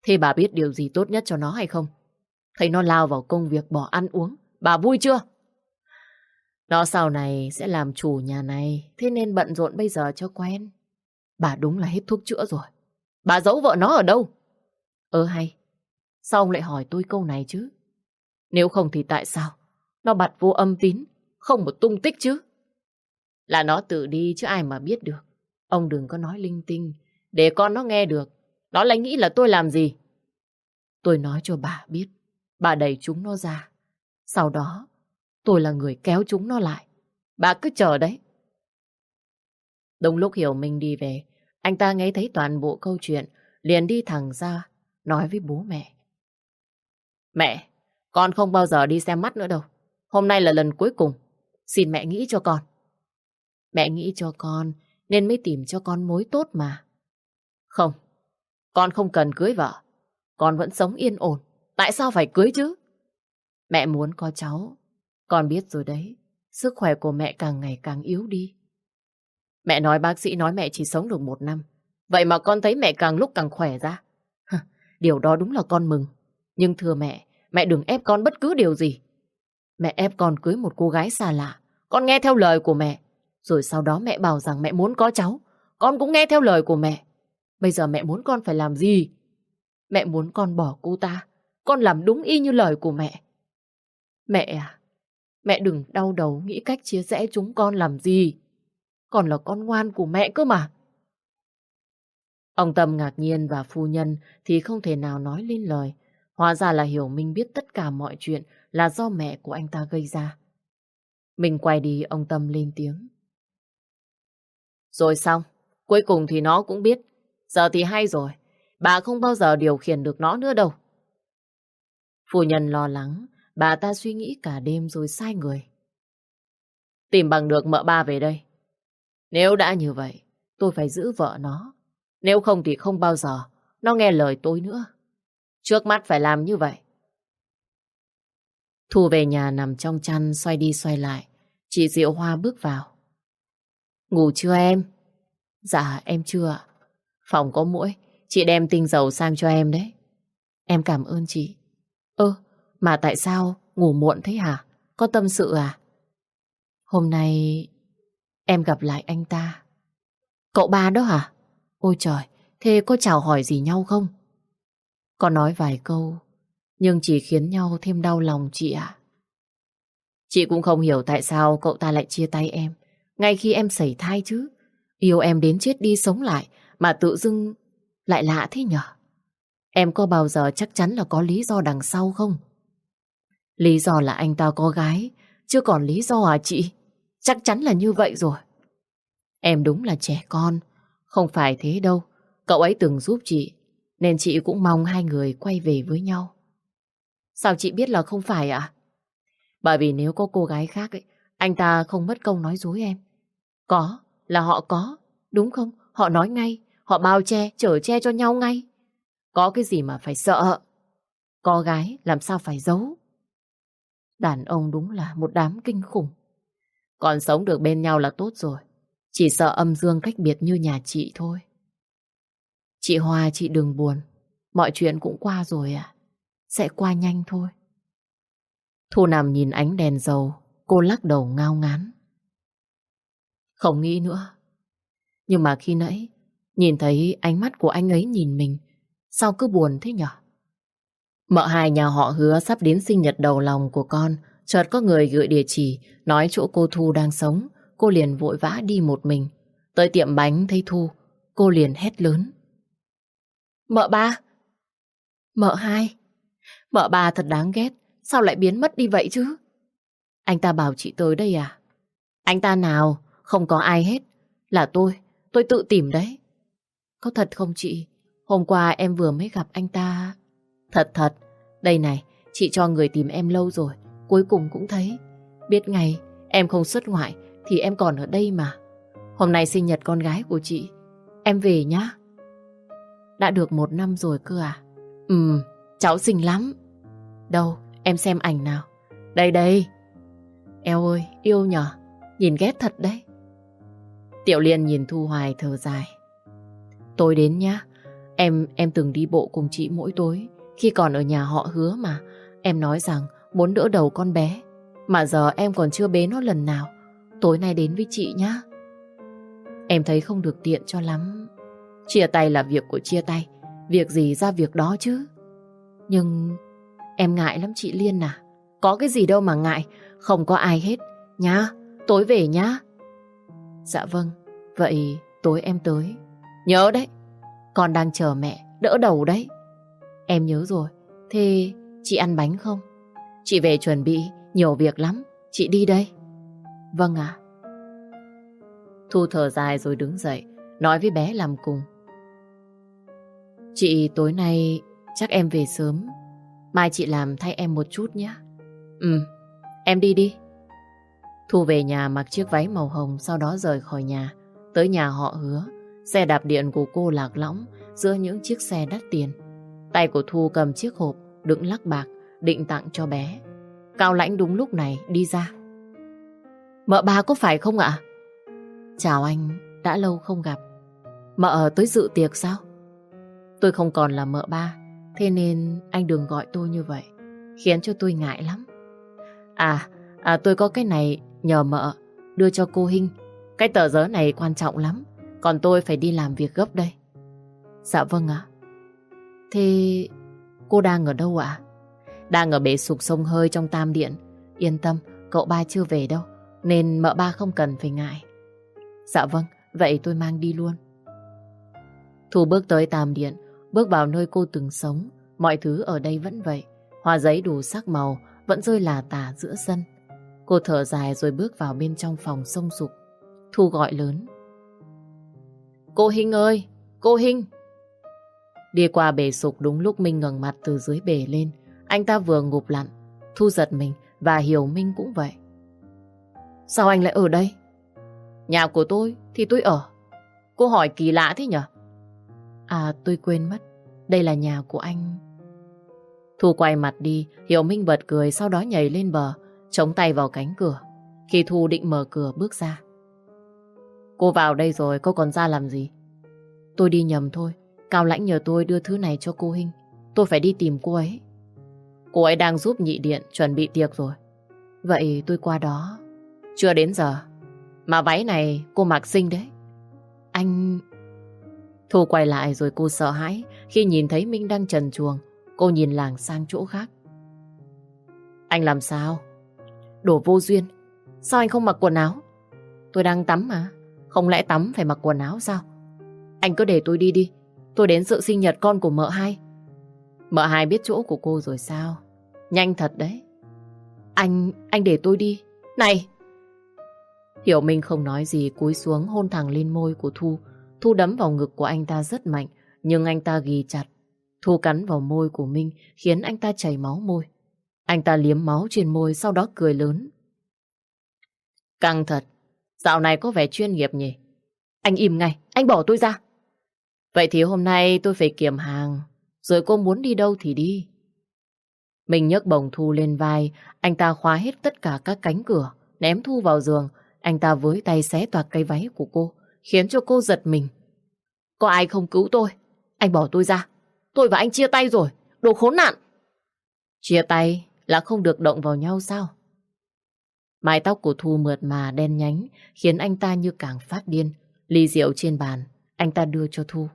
Thế bà biết điều gì tốt nhất cho nó hay không? Thấy nó lao vào công việc bỏ ăn uống, bà vui chưa? Nó sau này sẽ làm chủ nhà này, thế nên bận rộn bây giờ cho quen. Bà đúng là hết thuốc chữa rồi. Bà giấu vợ nó ở đâu? Ơ hay, sao ông lại hỏi tôi câu này chứ? Nếu không thì tại sao nó bặt vô âm tín, không một tung tích chứ? Là nó tự đi chứ ai mà biết được. Ông đừng có nói linh tinh, để con nó nghe được. Nó lại nghĩ là tôi làm gì? Tôi nói cho bà biết, bà đẩy chúng nó ra. Sau đó, tôi là người kéo chúng nó lại. Bà cứ chờ đấy. Đúng lúc Hiểu Minh đi về, anh ta nghe thấy toàn bộ câu chuyện, liền đi thẳng ra, nói với bố mẹ. Mẹ, con không bao giờ đi xem mắt nữa đâu. Hôm nay là lần cuối cùng. Xin mẹ nghĩ cho con. Mẹ nghĩ cho con, nên mới tìm cho con mối tốt mà. Không, con không cần cưới vợ. Con vẫn sống yên ổn. Tại sao phải cưới chứ? Mẹ muốn có cháu. Con biết rồi đấy. Sức khỏe của mẹ càng ngày càng yếu đi. Mẹ nói bác sĩ nói mẹ chỉ sống được một năm. Vậy mà con thấy mẹ càng lúc càng khỏe ra. Điều đó đúng là con mừng. Nhưng thưa mẹ, mẹ đừng ép con bất cứ điều gì. Mẹ ép con cưới một cô gái xa lạ. Con nghe theo lời của mẹ. Rồi sau đó mẹ bảo rằng mẹ muốn có cháu. Con cũng nghe theo lời của mẹ. Bây giờ mẹ muốn con phải làm gì? Mẹ muốn con bỏ cô ta. Con làm đúng y như lời của mẹ. Mẹ à, mẹ đừng đau đầu nghĩ cách chia rẽ chúng con làm gì. Con là con ngoan của mẹ cơ mà. Ông Tâm ngạc nhiên và phu nhân thì không thể nào nói lên lời. Hóa ra là Hiểu Minh biết tất cả mọi chuyện là do mẹ của anh ta gây ra. Mình quay đi, ông Tâm lên tiếng. Rồi xong, cuối cùng thì nó cũng biết. Giờ thì hay rồi, bà không bao giờ điều khiển được nó nữa đâu. Phu nhân lo lắng, bà ta suy nghĩ cả đêm rồi sai người. Tìm bằng được mợ ba về đây. Nếu đã như vậy, tôi phải giữ vợ nó. Nếu không thì không bao giờ nó nghe lời tôi nữa. Trước mắt phải làm như vậy. Thu về nhà nằm trong chăn xoay đi xoay lại. Chị Diệu Hoa bước vào. Ngủ chưa em? Dạ em chưa ạ. Phòng có muỗi, chị đem tinh dầu sang cho em đấy. Em cảm ơn chị. Ơ, mà tại sao ngủ muộn thế hả? Có tâm sự à? Hôm nay em gặp lại anh ta. Cậu ba đó hả? Ôi trời, thế có chào hỏi gì nhau không? Có nói vài câu, nhưng chỉ khiến nhau thêm đau lòng chị ạ. Chị cũng không hiểu tại sao cậu ta lại chia tay em ngay khi em sẩy thai chứ. Yêu em đến chết đi sống lại mà tự dưng lại lạ thế nhở? Em có bao giờ chắc chắn là có lý do đằng sau không? Lý do là anh ta có gái, chứ còn lý do à chị? Chắc chắn là như vậy rồi. Em đúng là trẻ con, không phải thế đâu. Cậu ấy từng giúp chị, nên chị cũng mong hai người quay về với nhau. Sao chị biết là không phải ạ? Bởi vì nếu có cô gái khác ấy, anh ta không mất công nói dối em. Có, là họ có, đúng không? Họ nói ngay, họ bao che, chở che cho nhau ngay. Có cái gì mà phải sợ? Có gái làm sao phải giấu? Đàn ông đúng là một đám kinh khủng. Còn sống được bên nhau là tốt rồi. Chỉ sợ âm dương cách biệt như nhà chị thôi. Chị Hoa, chị đừng buồn. Mọi chuyện cũng qua rồi à. Sẽ qua nhanh thôi. Thu nằm nhìn ánh đèn dầu, cô lắc đầu ngao ngán. Không nghĩ nữa. Nhưng mà khi nãy nhìn thấy ánh mắt của anh ấy nhìn mình, sao cứ buồn thế nhở? Mợ hai nhà họ Hứa sắp đến sinh nhật đầu lòng của con. Chợt có người gửi địa chỉ nói chỗ cô Thu đang sống. Cô liền vội vã đi một mình. Tới tiệm bánh thấy Thu, cô liền hét lớn. Mợ ba! Mợ hai! Mợ ba thật đáng ghét. Sao lại biến mất đi vậy chứ? Anh ta bảo chị tới đây à? Anh ta nào? Không có ai hết. Là tôi. Tôi tự tìm đấy. Có thật không chị? Hôm qua em vừa mới gặp anh ta. Thật thật. Đây này, chị cho người tìm em lâu rồi. Cuối cùng cũng thấy. Biết ngày em không xuất ngoại thì em còn ở đây mà. Hôm nay sinh nhật con gái của chị. Em về nhá. Đã được một năm rồi cơ à? Ừm, cháu xinh lắm. Đâu, em xem ảnh nào. Đây đây. Eo ơi, yêu nhở. Nhìn ghét thật đấy. Tiểu Liên nhìn Thu hoài thở dài. Tôi đến nhá. Em em từng đi bộ cùng chị mỗi tối khi còn ở nhà họ Hứa mà. Em nói rằng muốn đỡ đầu con bé, mà giờ em còn chưa bế nó lần nào. Tối nay đến với chị nhá. Em thấy không được tiện cho lắm. Chia tay là việc của chia tay, việc gì ra việc đó chứ. Nhưng em ngại lắm chị Liên à. Có cái gì đâu mà ngại, không có ai hết. Nhá, tối về nhá. Dạ vâng, vậy tối em tới. Nhớ đấy, con đang chờ mẹ, đỡ đầu đấy. Em nhớ rồi, thế chị ăn bánh không? Chị về chuẩn bị, nhiều việc lắm, chị đi đây. Vâng ạ. Thu thở dài rồi đứng dậy, nói với bé làm cùng. Chị tối nay chắc em về sớm, mai chị làm thay em một chút nhé. Ừ, em đi đi. Thu về nhà mặc chiếc váy màu hồng, sau đó rời khỏi nhà, tới nhà họ Hứa. Xe đạp điện của cô lạc lõng giữa những chiếc xe đắt tiền. Tay của Thu cầm chiếc hộp đựng lắc bạc, định tặng cho bé. Cao Lãnh đúng lúc này đi ra. Mợ ba có phải không ạ? Chào anh, đã lâu không gặp. Mợ tới dự tiệc sao? Tôi không còn là mợ ba, thế nên anh đừng gọi tôi như vậy, khiến cho tôi ngại lắm. À, à tôi có cái này nhờ mợ đưa cho cô Hinh. Cái tờ giấy này quan trọng lắm, còn tôi phải đi làm việc gấp đây. Dạ vâng ạ. Thế cô đang ở đâu ạ? Đang ở bể sục sông hơi trong Tam Điện. Yên tâm, cậu ba chưa về đâu, nên mợ ba không cần phải ngại. Dạ vâng, vậy tôi mang đi luôn. Thu bước tới Tam Điện, bước vào nơi cô từng sống. Mọi thứ ở đây vẫn vậy, hoa giấy đủ sắc màu vẫn rơi lả tả giữa sân. Cô thở dài rồi bước vào bên trong phòng sông sục. Thu gọi lớn. Cô Hinh ơi, cô Hinh. Đi qua bể sục đúng lúc Minh ngẩng mặt từ dưới bể lên. Anh ta vừa ngụp lặn. Thu giật mình và hiểu Minh cũng vậy. Sao anh lại ở đây? Nhà của tôi thì tôi ở. Cô hỏi kỳ lạ thế nhở? À tôi quên mất, đây là nhà của anh. Thu quay mặt đi, Hiểu Minh bật cười, sau đó nhảy lên bờ, chống tay vào cánh cửa. Khi Thu định mở cửa bước ra. Cô vào đây rồi, cô còn ra làm gì? Tôi đi nhầm thôi. Cao Lãnh nhờ tôi đưa thứ này cho cô Hinh. Tôi phải đi tìm cô ấy. Cô ấy đang giúp nhị điện chuẩn bị tiệc rồi. Vậy tôi qua đó. Chưa đến giờ. Mà váy này cô mặc xinh đấy. Anh... Thu quay lại rồi cô sợ hãi khi nhìn thấy Minh đang trần truồng. Cô nhìn làng sang chỗ khác. Anh làm sao? Đồ vô duyên. Sao anh không mặc quần áo? Tôi đang tắm mà. Không lẽ tắm phải mặc quần áo sao? Anh cứ để tôi đi đi. Tôi đến dự sinh nhật con của mợ hai. Mợ hai biết chỗ của cô rồi sao? Nhanh thật đấy. Anh, anh để tôi đi. Này! Hiểu Minh không nói gì, cúi xuống hôn thẳng lên môi của Thu. Thu đấm vào ngực của anh ta rất mạnh, nhưng anh ta ghì chặt. Thu cắn vào môi của Minh, khiến anh ta chảy máu môi. Anh ta liếm máu trên môi, sau đó cười lớn. Căng thật, dạo này có vẻ chuyên nghiệp nhỉ? Anh im ngay, anh bỏ tôi ra. Vậy thì hôm nay tôi phải kiểm hàng, rồi cô muốn đi đâu thì đi. Mình nhấc bổng Thu lên vai, anh ta khóa hết tất cả các cánh cửa, ném Thu vào giường. Anh ta với tay xé toạc cái váy của cô, khiến cho cô giật mình. Có ai không cứu tôi? Anh bỏ tôi ra. Tôi và anh chia tay rồi, đồ khốn nạn. Chia tay là không được động vào nhau sao? Mái tóc của Thu mượt mà đen nhánh, khiến anh ta như càng phát điên. Ly rượu trên bàn, anh ta đưa cho Thu.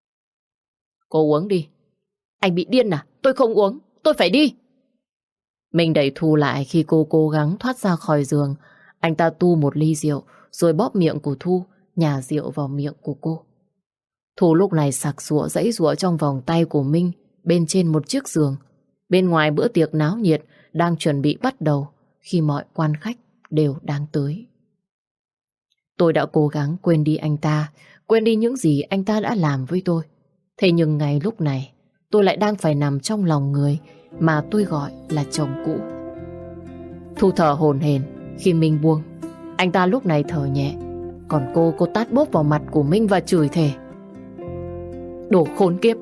Cô uống đi. Anh bị điên à? Tôi không uống, tôi phải đi. Mình đẩy Thu lại khi cô cố gắng thoát ra khỏi giường. Anh ta tu một ly rượu, rồi bóp miệng của Thu, nhả rượu vào miệng của cô. Thu lúc này sặc sụa giãy giụa trong vòng tay của Minh, bên trên một chiếc giường. Bên ngoài bữa tiệc náo nhiệt đang chuẩn bị bắt đầu, khi mọi quan khách đều đang tới. Tôi đã cố gắng quên đi anh ta, quên đi những gì anh ta đã làm với tôi. Thế nhưng ngay lúc này, tôi lại đang phải nằm trong lòng người mà tôi gọi là chồng cũ. Thu thở hổn hển khi Minh buông. Anh ta lúc này thở nhẹ, còn cô, cô tát bốp vào mặt của Minh và chửi thề. Đồ khốn kiếp!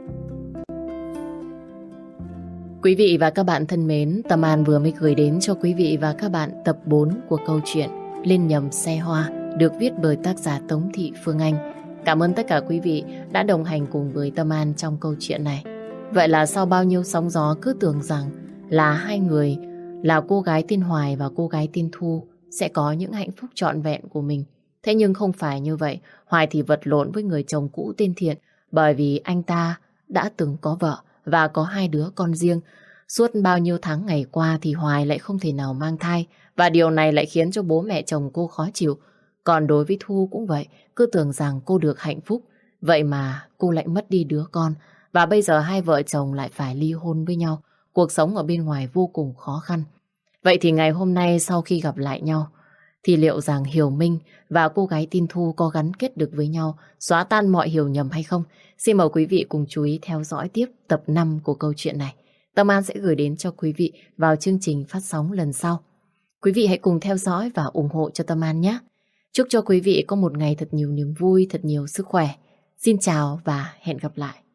Quý vị và các bạn thân mến, Tâm An vừa mới gửi đến cho quý vị và các bạn tập bốn của câu chuyện Lên nhầm xe hoa, được viết bởi tác giả Tống Thị Phương Anh. Cảm ơn tất cả quý vị đã đồng hành cùng với Tâm An trong câu chuyện này. Vậy là sau bao nhiêu sóng gió cứ tưởng rằng là hai người, là cô gái tên Hoài và cô gái tên Thu sẽ có những hạnh phúc trọn vẹn của mình. Thế nhưng không phải như vậy. Hoài thì vật lộn với người chồng cũ tên Thiện bởi vì anh ta đã từng có vợ và có hai đứa con riêng. Suốt bao nhiêu tháng ngày qua thì Hoài lại không thể nào mang thai và điều này lại khiến cho bố mẹ chồng cô khó chịu. Còn đối với Thu cũng vậy, cứ tưởng rằng cô được hạnh phúc, vậy mà cô lại mất đi đứa con và bây giờ hai vợ chồng lại phải ly hôn với nhau. Cuộc sống ở bên ngoài vô cùng khó khăn. Vậy thì ngày hôm nay sau khi gặp lại nhau thì liệu rằng Hiểu Minh và cô gái tên Thu có gắn kết được với nhau, xóa tan mọi hiểu nhầm hay không? Xin mời quý vị cùng chú ý theo dõi tiếp tập năm của câu chuyện này. Tâm An sẽ gửi đến cho quý vị vào chương trình phát sóng lần sau. Quý vị hãy cùng theo dõi và ủng hộ cho Tâm An nhé. Chúc cho quý vị có một ngày thật nhiều niềm vui, thật nhiều sức khỏe. Xin chào và hẹn gặp lại.